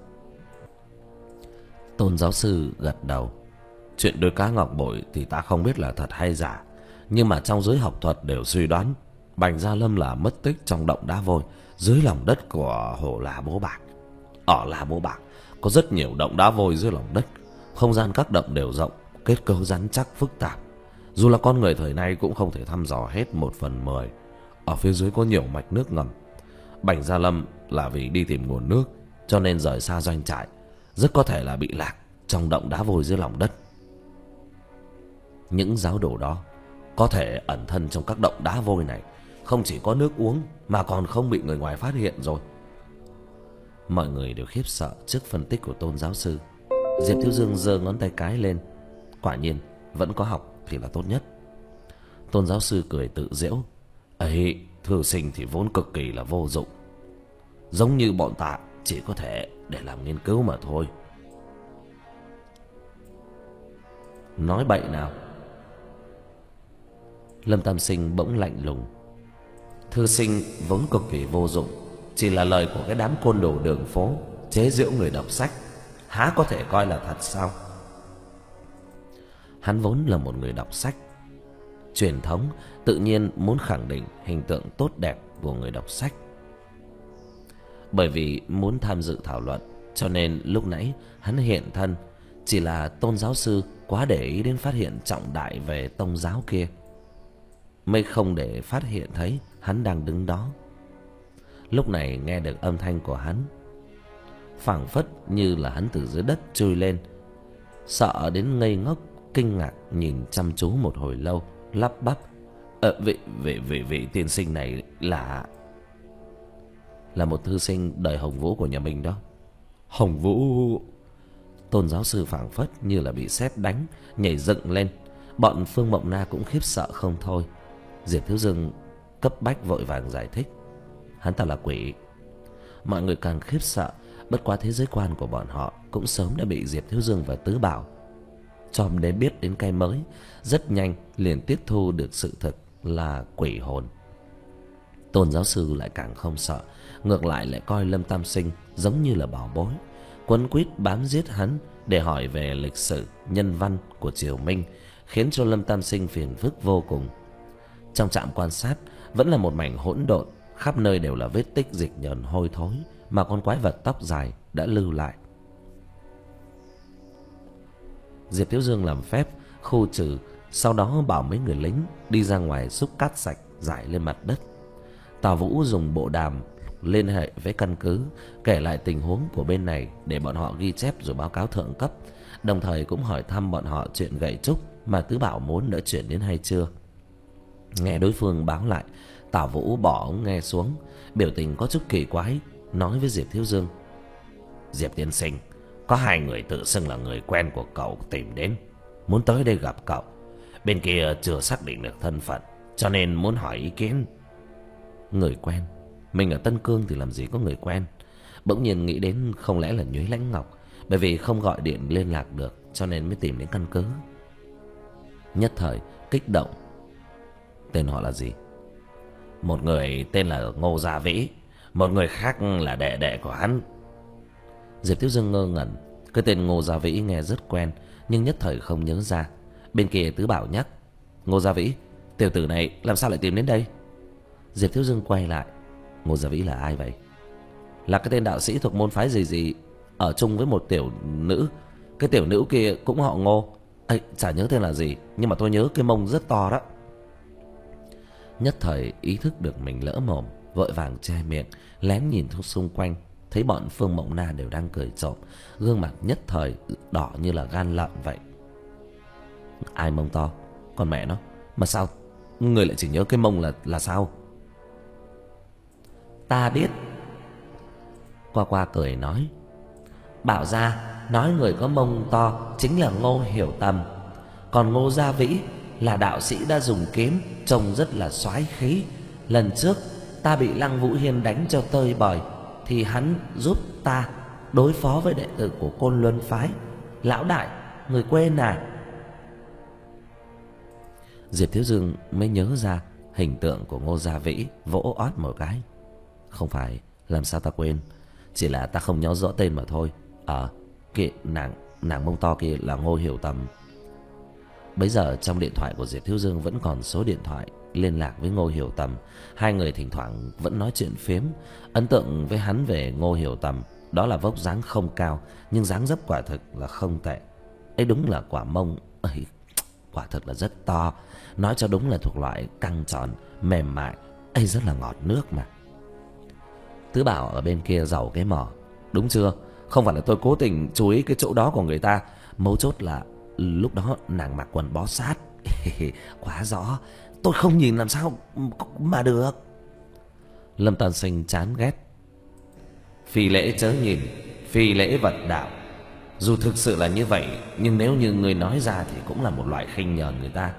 Tôn giáo sư gật đầu. Chuyện đôi cá ngọc bội thì ta không biết là thật hay giả, nhưng mà trong giới học thuật đều suy đoán Bạch Gia Lâm là mất tích trong động đá vôi dưới lòng đất của hồ La Bố Bạc. Ở La Bố Bạc có rất nhiều động đá vôi dưới lòng đất, không gian các động đều rộng, kết cấu rắn chắc phức tạp, dù là con người thời nay cũng không thể thăm dò hết một phần mười. Ở phía dưới có nhiều mạch nước ngầm. Bạch Gia Lâm là vì đi tìm nguồn nước, cho nên rời xa doanh trại, rất có thể là bị lạc trong động đá vôi dưới lòng đất. Những giáo đồ đó có thể ẩn thân trong các động đá vôi này, không chỉ có nước uống mà còn không bị người ngoài phát hiện rồi. Mọi người đều khiếp sợ trước phân tích của Tôn giáo sư. Diệp Thiếu Dương giơ ngón tay cái lên. Quả nhiên vẫn có học thì là tốt nhất. Tôn giáo sư cười tự giễu. Ấy, thư sinh thì vốn cực kỳ là vô dụng, giống như bọn ta chỉ có thể để làm nghiên cứu mà thôi. Nói bậy nào. Lâm Tam Sinh bỗng lạnh lùng. Thư sinh vốn cực kỳ vô dụng, chỉ là lời của cái đám côn đồ đường phố chế giễu người đọc sách, há có thể coi là thật sao? Hắn vốn là một người đọc sách, truyền thống tự nhiên muốn khẳng định hình tượng tốt đẹp của người đọc sách. Bởi vì muốn tham dự thảo luận, cho nên lúc nãy hắn hiện thân. Chỉ là Tôn giáo sư quá để ý đến phát hiện trọng đại về tông giáo kia, mới không để phát hiện thấy hắn đang đứng đó. Lúc này nghe được âm thanh của hắn, phảng phất như là hắn từ dưới đất trôi lên, sợ đến ngây ngốc, kinh ngạc nhìn chăm chú một hồi lâu, lắp bắp: Ờ, vị, vị, vị, vị tiên sinh này là... Là một thư sinh đời Hồng Vũ của nhà mình đó. Hồng Vũ? Tôn giáo sư phảng phất như là bị sét đánh, nhảy dựng lên. Bọn Phương Mộng Na cũng khiếp sợ không thôi. Diệp Thiếu Dương cấp bách vội vàng giải thích: Hắn ta là quỷ. Mọi người càng khiếp sợ, bất quá thế giới quan của bọn họ cũng sớm đã bị Diệp Thiếu Dương và Tứ Bảo chòm đến biết đến cái mới, rất nhanh liền tiếp thu được sự thực là quỷ hồn. Tôn giáo sư lại càng không sợ, ngược lại lại coi Lâm Tam Sinh giống như là bảo bối, quấn quýt bám giết hắn để hỏi về lịch sử nhân văn của triều Minh, khiến cho Lâm Tam Sinh phiền phức vô cùng. Trong trạm quan sát vẫn là một mảnh hỗn độn, khắp nơi đều là vết tích dịch nhờn hôi thối mà con quái vật tóc dài đã lưu lại. Diệp Thiếu Dương làm phép khu trừ, sau đó bảo mấy người lính đi ra ngoài xúc cát sạch rải lên mặt đất. Tào Vũ dùng bộ đàm liên hệ với căn cứ, kể lại tình huống của bên này để bọn họ ghi chép rồi báo cáo thượng cấp, đồng thời cũng hỏi thăm bọn họ chuyện gậy trúc mà Tứ Bảo muốn đã chuyển đến hay chưa. Nghe đối phương báo lại, Tào Vũ bỏ ống nghe xuống, biểu tình có chút kỳ quái, nói với Diệp Thiếu Dương: Diệp tiên sinh, có hai người tự xưng là người quen của cậu tìm đến, muốn tới đây gặp cậu. Bên kia chưa xác định được thân phận, cho nên muốn hỏi ý kiến. Người quen? Mình ở Tân Cương thì làm gì có người quen. Bỗng nhiên nghĩ đến không lẽ là Nhuế Lãnh Ngọc, bởi vì không gọi điện liên lạc được cho nên mới tìm đến căn cứ. Nhất thời kích động. Tên họ là gì? Một người tên là Ngô Gia Vĩ, một người khác là đệ đệ của hắn. Diệp Thiếu Dương ngơ ngẩn, cái tên Ngô Gia Vĩ nghe rất quen, nhưng nhất thời không nhớ ra. Bên kia Tứ Bảo nhắc: Ngô Gia Vĩ, tiểu tử này làm sao lại tìm đến đây? Diệp Thiếu Dương quay lại: Ngô Gia Vĩ là ai vậy? Là cái tên đạo sĩ thuộc môn phái gì gì, ở chung với một tiểu nữ. Cái tiểu nữ kia cũng họ Ngô. Ê, chả nhớ tên là gì, nhưng mà tôi nhớ cái mông rất to đó. Nhất thời ý thức được mình lỡ mồm, vội vàng che miệng, lén nhìn xung quanh, thấy bọn Phương Mộng Na đều đang cười trộm, gương mặt nhất thời đỏ như là gan lợn vậy. Ai mông to? Con mẹ nó, mà sao người lại chỉ nhớ cái mông là là sao? Ta biết. Qua Qua cười nói: Bảo ra nói người có mông to chính là Ngô Hiểu Tầm, còn Ngô Gia Vĩ là đạo sĩ đã dùng kiếm, trông rất là soái khí. Lần trước ta bị Lăng Vũ Hiên đánh cho tơi bời, thì hắn giúp ta đối phó với đệ tử của Côn Luân phái. Lão đại, người quên à? Diệp Thiếu Dương mới nhớ ra hình tượng của Ngô Gia Vĩ, vỗ ót một cái: Không phải, làm sao ta quên, chỉ là ta không nhớ rõ tên mà thôi. Ờ, à, kìa, nàng nàng mông to kia là Ngô Hiểu Tầm. Bấy giờ trong điện thoại của Diệp Thiếu Dương vẫn còn số điện thoại liên lạc với Ngô Hiểu Tầm. Hai người thỉnh thoảng vẫn nói chuyện phiếm. Ấn tượng với hắn về Ngô Hiểu Tầm đó là vóc dáng không cao, nhưng dáng dấp quả thực là không tệ. Ấy đúng là quả mông ấy, quả thực là rất to. Nói cho đúng là thuộc loại căng tròn, mềm mại, ấy rất là ngọt nước mà. Tứ Bảo ở bên kia giàu cái mỏ: Đúng chưa? Không phải là tôi cố tình chú ý cái chỗ đó của người ta, mấu chốt là lúc đó nàng mặc quần bó sát. Quá rõ, tôi không nhìn làm sao mà được. Lâm Tân Sinh chán ghét: Phi lễ chớ nhìn, phi lễ vật đạo. Dù thực sự là như vậy, nhưng nếu như người nói ra thì cũng là một loại khinh nhờn người ta.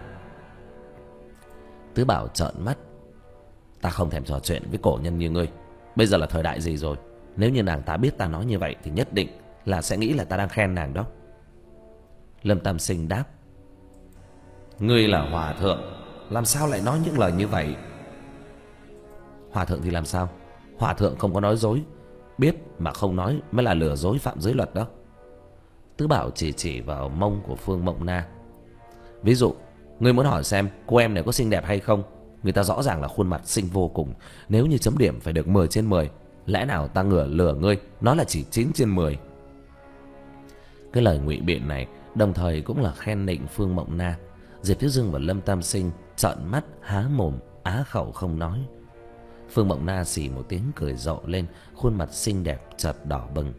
Tứ Bảo trợn mắt: Ta không thèm trò chuyện với cổ nhân như ngươi. Bây giờ là thời đại gì rồi? Nếu như nàng ta biết ta nói như vậy thì nhất định là sẽ nghĩ là ta đang khen nàng đó. Lâm Tam Sinh đáp: Ngươi là hòa thượng, làm sao lại nói những lời như vậy? Hòa thượng thì làm sao? Hòa thượng không có nói dối, biết mà không nói mới là lừa dối phạm giới luật đó. Tứ Bảo chỉ chỉ vào mông của Phương Mộng Na. Ví dụ, ngươi muốn hỏi xem cô em này có xinh đẹp hay không? Người ta rõ ràng là khuôn mặt xinh vô cùng. Nếu như chấm điểm phải được mười trên mười, lẽ nào ta ngửa lừa ngươi nó là chỉ chín trên mười? Cái lời ngụy biện này đồng thời cũng là khen nịnh Phương Mộng Na. Diệp Thiếu Dương và Lâm Tam Sinh trợn mắt há mồm á khẩu không nói. Phương Mộng Na xì một tiếng cười rộ lên, khuôn mặt xinh đẹp chợt đỏ bừng.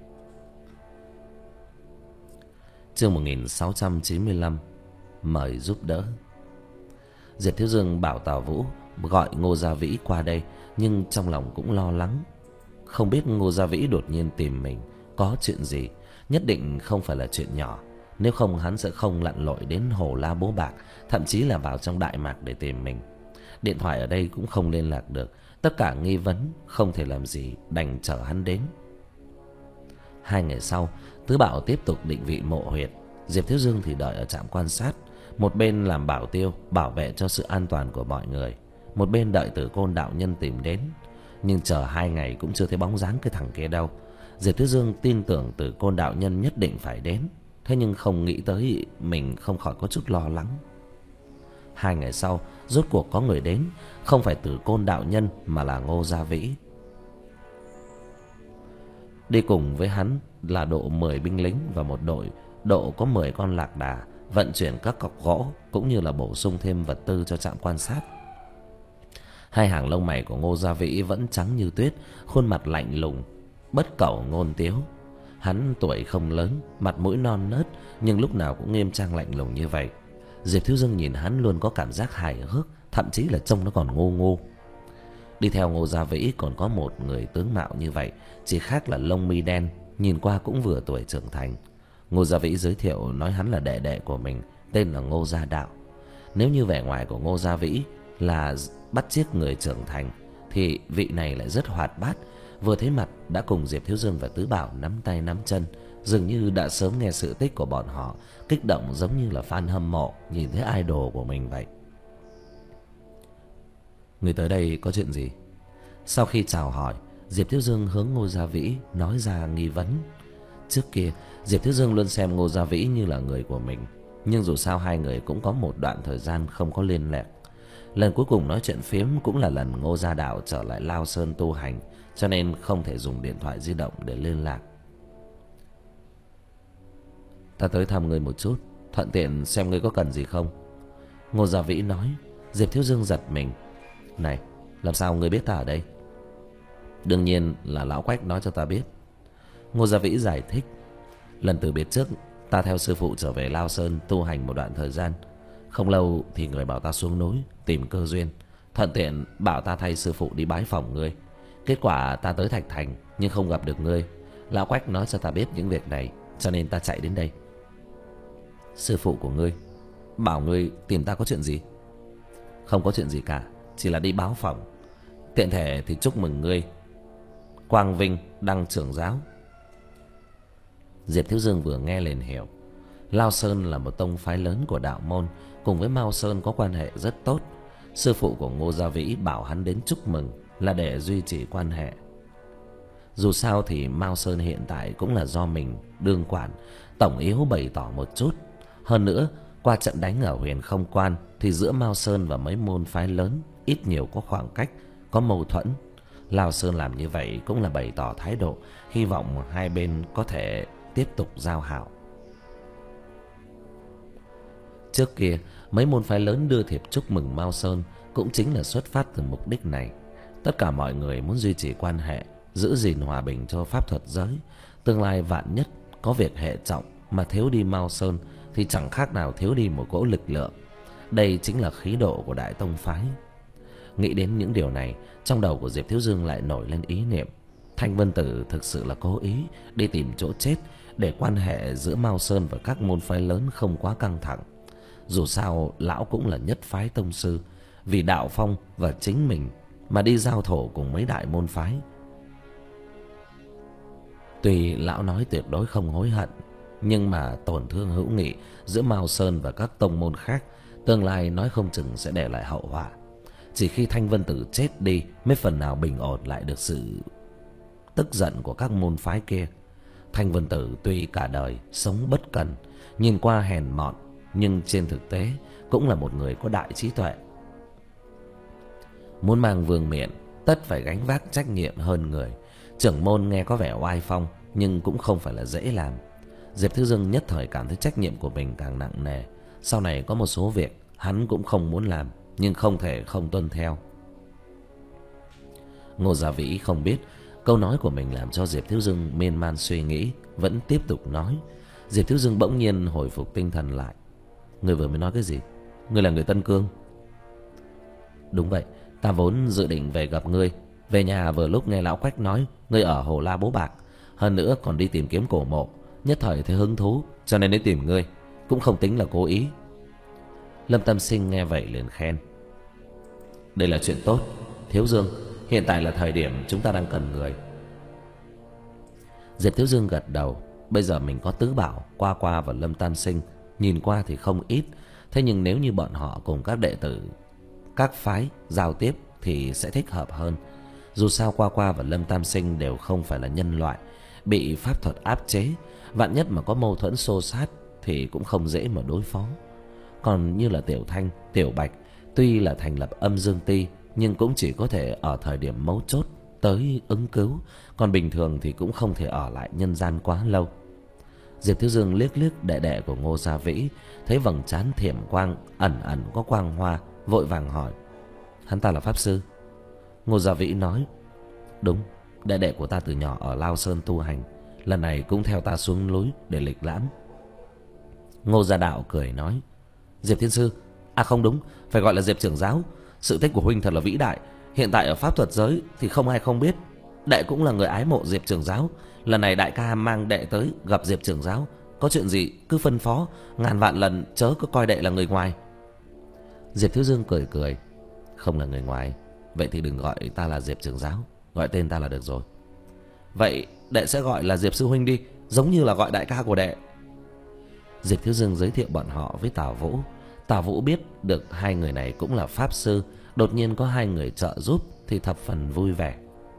Chương một nghìn sáu trăm chín mươi lăm. Mời giúp đỡ. Diệp Thiếu Dương bảo Tào Vũ gọi Ngô Gia Vĩ qua đây, nhưng trong lòng cũng lo lắng. Không biết Ngô Gia Vĩ đột nhiên tìm mình có chuyện gì, nhất định không phải là chuyện nhỏ. Nếu không hắn sẽ không lặn lội đến Hồ La Bố Bạc, thậm chí là vào trong Đại Mạc để tìm mình. Điện thoại ở đây cũng không liên lạc được. Tất cả nghi vấn không thể làm gì, đành chở hắn đến. Hai ngày sau, Tứ Bảo tiếp tục định vị mộ huyệt. Diệp Thiếu Dương thì đợi ở trạm quan sát, một bên làm bảo tiêu bảo vệ cho sự an toàn của mọi người, một bên đợi Tử Côn đạo nhân tìm đến. Nhưng chờ hai ngày cũng chưa thấy bóng dáng cái thằng kia đâu. Diệp Thiếu Dương tin tưởng Tử Côn đạo nhân nhất định phải đến, thế nhưng không nghĩ tới mình không khỏi có chút lo lắng. Hai ngày sau, rốt cuộc có người đến, không phải Tử Côn đạo nhân mà là Ngô Gia Vĩ. Đi cùng với hắn là độ mười binh lính và một đội độ có mười con lạc đà, vận chuyển các cọc gỗ cũng như là bổ sung thêm vật tư cho trạm quan sát. Hai hàng lông mày của Ngô Gia Vĩ vẫn trắng như tuyết, khuôn mặt lạnh lùng, bất cẩu ngôn tiếu. Hắn tuổi không lớn, mặt mũi non nớt, nhưng lúc nào cũng nghiêm trang lạnh lùng như vậy. Diệp Thiếu Dương nhìn hắn luôn có cảm giác hài hước, thậm chí là trông nó còn ngu ngu. Đi theo Ngô Gia Vĩ còn có một người tướng mạo như vậy, chỉ khác là lông mi đen, nhìn qua cũng vừa tuổi trưởng thành. Ngô Gia Vĩ giới thiệu nói hắn là đệ đệ của mình, tên là Ngô Gia Đạo. Nếu như vẻ ngoài của Ngô Gia Vĩ là bắt chước người trưởng thành, thì vị này lại rất hoạt bát. Vừa thấy mặt đã cùng Diệp Thiếu Dương và Tứ Bảo nắm tay nắm chân, dường như đã sớm nghe sự tích của bọn họ, kích động giống như là fan hâm mộ nhìn thấy idol của mình vậy. Người tới đây có chuyện gì? Sau khi chào hỏi, Diệp Thiếu Dương hướng Ngô Gia Vĩ nói ra nghi vấn. Trước kia Diệp Thiếu Dương luôn xem Ngô Gia Vĩ như là người của mình, nhưng dù sao hai người cũng có một đoạn thời gian không có liên lạc. Lần cuối cùng nói chuyện phiếm cũng là lần Ngô Gia Đạo trở lại Lao Sơn tu hành, cho nên không thể dùng điện thoại di động để liên lạc. Ta tới thăm ngươi một chút, thuận tiện xem ngươi có cần gì không. Ngô Gia Vĩ nói. Diệp Thiếu Dương giật mình. Này, làm sao ngươi biết ta ở đây? Đương nhiên là lão Quách nói cho ta biết. Ngô Gia Vĩ giải thích. Lần từ biệt trước, ta theo sư phụ trở về Lao Sơn tu hành một đoạn thời gian. Không lâu thì người bảo ta xuống núi tìm cơ duyên, thuận tiện bảo ta thay sư phụ đi bái phỏng ngươi. Kết quả ta tới Thạch Thành nhưng không gặp được ngươi. Lão Quách nói cho ta biết những việc này, cho nên ta chạy đến đây. Sư phụ của ngươi bảo ngươi tìm ta có chuyện gì? Không có chuyện gì cả, chỉ là đi báo phỏng. Tiện thể thì chúc mừng ngươi quang vinh đăng trưởng giáo. Diệp Thiếu Dương vừa nghe liền hiểu. Lao Sơn là một tông phái lớn của đạo môn, cùng với Mao Sơn có quan hệ rất tốt. Sư phụ của Ngô Gia Vĩ bảo hắn đến chúc mừng là để duy trì quan hệ. Dù sao thì Mao Sơn hiện tại cũng là do mình đương quản, tổng yếu bày tỏ một chút. Hơn nữa, qua trận đánh ở Huyền Không Quan thì giữa Mao Sơn và mấy môn phái lớn ít nhiều có khoảng cách, có mâu thuẫn. Lao Sơn làm như vậy cũng là bày tỏ thái độ, hy vọng hai bên có thể tiếp tục giao hảo. Trước kia, mấy môn phái lớn đưa thiệp chúc mừng Mao Sơn cũng chính là xuất phát từ mục đích này. Tất cả mọi người muốn duy trì quan hệ, giữ gìn hòa bình cho pháp thuật giới. Tương lai vạn nhất có việc hệ trọng mà thiếu đi Mao Sơn thì chẳng khác nào thiếu đi một cỗ lực lượng. Đây chính là khí độ của Đại Tông phái. Nghĩ đến những điều này, trong đầu của Diệp Thiếu Dương lại nổi lên ý niệm Thanh Vân Tử thực sự là cố ý đi tìm chỗ chết để quan hệ giữa Mao Sơn và các môn phái lớn không quá căng thẳng. Dù sao lão cũng là nhất phái tông sư, vì đạo phong và chính mình mà đi giao thổ cùng mấy đại môn phái. Tuy lão nói tuyệt đối không hối hận, nhưng mà tổn thương hữu nghị giữa Mao Sơn và các tông môn khác Tương lai nói không chừng sẽ để lại hậu họa. Chỉ khi Thanh Vân Tử chết đi mới phần nào bình ổn lại được sự tức giận của các môn phái kia. Thanh Vân Tử tuy cả đời sống bất cần, nhìn qua hèn mọn, nhưng trên thực tế cũng là một người có đại trí tuệ. Muốn mang vương miện, tất phải gánh vác trách nhiệm hơn người. Trưởng môn nghe có vẻ oai phong, nhưng cũng không phải là dễ làm. Diệp Thiếu Dương nhất thời cảm thấy trách nhiệm của mình càng nặng nề. Sau này có một số việc hắn cũng không muốn làm, nhưng không thể không tuân theo. Ngô Gia Vĩ không biết câu nói của mình làm cho Diệp Thiếu Dương miên man suy nghĩ, vẫn tiếp tục nói. Diệp Thiếu Dương bỗng nhiên hồi phục tinh thần lại. Người vừa mới nói cái gì? Người là người Tân Cương? Đúng vậy, ta vốn dự định về gặp ngươi. Về nhà vừa lúc nghe lão Quách nói ngươi ở Hồ La Bố Bạc, hơn nữa còn đi tìm kiếm cổ mộ, nhất thời thấy hứng thú, cho nên đến tìm ngươi, cũng không tính là cố ý. Lâm Tâm Sinh nghe vậy liền khen. Đây là chuyện tốt, Thiếu Dương, hiện tại là thời điểm chúng ta đang cần người. Diệp Thiếu Dương gật đầu. Bây giờ mình có Tứ Bảo, Qua Qua và Lâm Tam Sinh, nhìn qua thì không ít, thế nhưng nếu như bọn họ cùng các đệ tử các phái giao tiếp thì sẽ thích hợp hơn. Dù sao Qua Qua và Lâm Tam Sinh đều không phải là nhân loại, bị pháp thuật áp chế, vạn nhất mà có mâu thuẫn xô xát thì cũng không dễ mà đối phó. Còn như là Tiểu Thanh, Tiểu Bạch, tuy là thành lập Âm Dương Ti, nhưng cũng chỉ có thể ở thời điểm mấu chốt tới ứng cứu, còn bình thường thì cũng không thể ở lại nhân gian quá lâu. Diệp Thiếu Dương liếc liếc đệ đệ của Ngô Gia Vĩ, thấy vầng trán thiểm quang, ẩn ẩn có quang hoa, vội vàng hỏi. Hắn ta là pháp sư? Ngô Gia Vĩ nói. Đúng, đệ đệ của ta từ nhỏ ở Lao Sơn tu hành, lần này cũng theo ta xuống núi để lịch lãm. Ngô Gia Đạo cười nói. Diệp Thiên Sư, à không đúng, phải gọi là Diệp Trưởng Giáo. Sự tích của huynh thật là vĩ đại, hiện tại ở pháp thuật giới thì không ai không biết. Đệ cũng là người ái mộ Diệp Trưởng Giáo, lần này đại ca mang đệ tới gặp Diệp Trưởng Giáo, có chuyện gì cứ phân phó, ngàn vạn lần chớ có coi đệ là người ngoài. Diệp Thiếu Dương cười cười. Không là người ngoài, vậy thì đừng gọi ta là Diệp Trưởng Giáo, gọi tên ta là được rồi. Vậy đệ sẽ gọi là Diệp Sư Huynh đi, giống như là gọi đại ca của đệ. Diệp Thiếu Dương giới thiệu bọn họ với Tào Vũ. Tào Vũ biết được hai người này cũng là pháp sư, đột nhiên có hai người trợ giúp thì thập phần vui vẻ.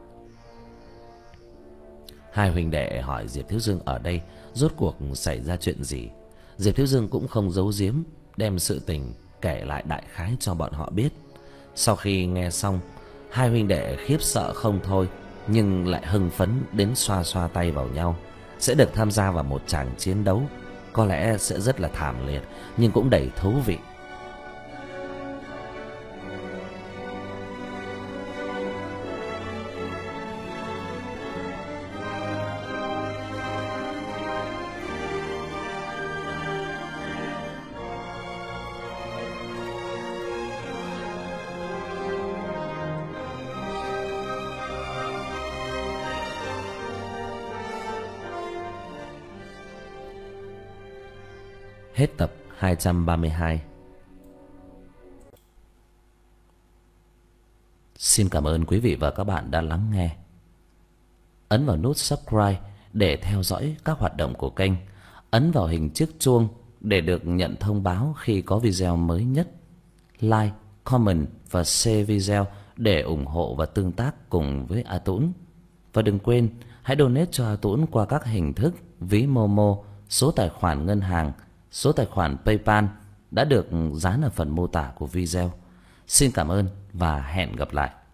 Hai huynh đệ hỏi Diệp Thiếu Dương ở đây rốt cuộc xảy ra chuyện gì. Diệp Thiếu Dương cũng không giấu giếm, đem sự tình kể lại đại khái cho bọn họ biết. Sau khi nghe xong, hai huynh đệ khiếp sợ không thôi, nhưng lại hưng phấn đến xoa xoa tay vào nhau. Sẽ được tham gia vào một tràng chiến đấu, có lẽ sẽ rất là thảm liệt, nhưng cũng đầy thú vị. Hết tập hai trăm ba mươi hai. Xin cảm ơn quý vị và các bạn đã lắng nghe. Ấn vào nút subscribe để theo dõi các hoạt động của kênh. Ấn vào hình chiếc chuông để được nhận thông báo khi có video mới nhất. Like, comment và share video để ủng hộ và tương tác cùng với A Tũng. Và đừng quên hãy donate cho A Tũng qua các hình thức ví Momo, số tài khoản ngân hàng, số tài khoản PayPal đã được dán ở phần mô tả của video. Xin cảm ơn và hẹn gặp lại.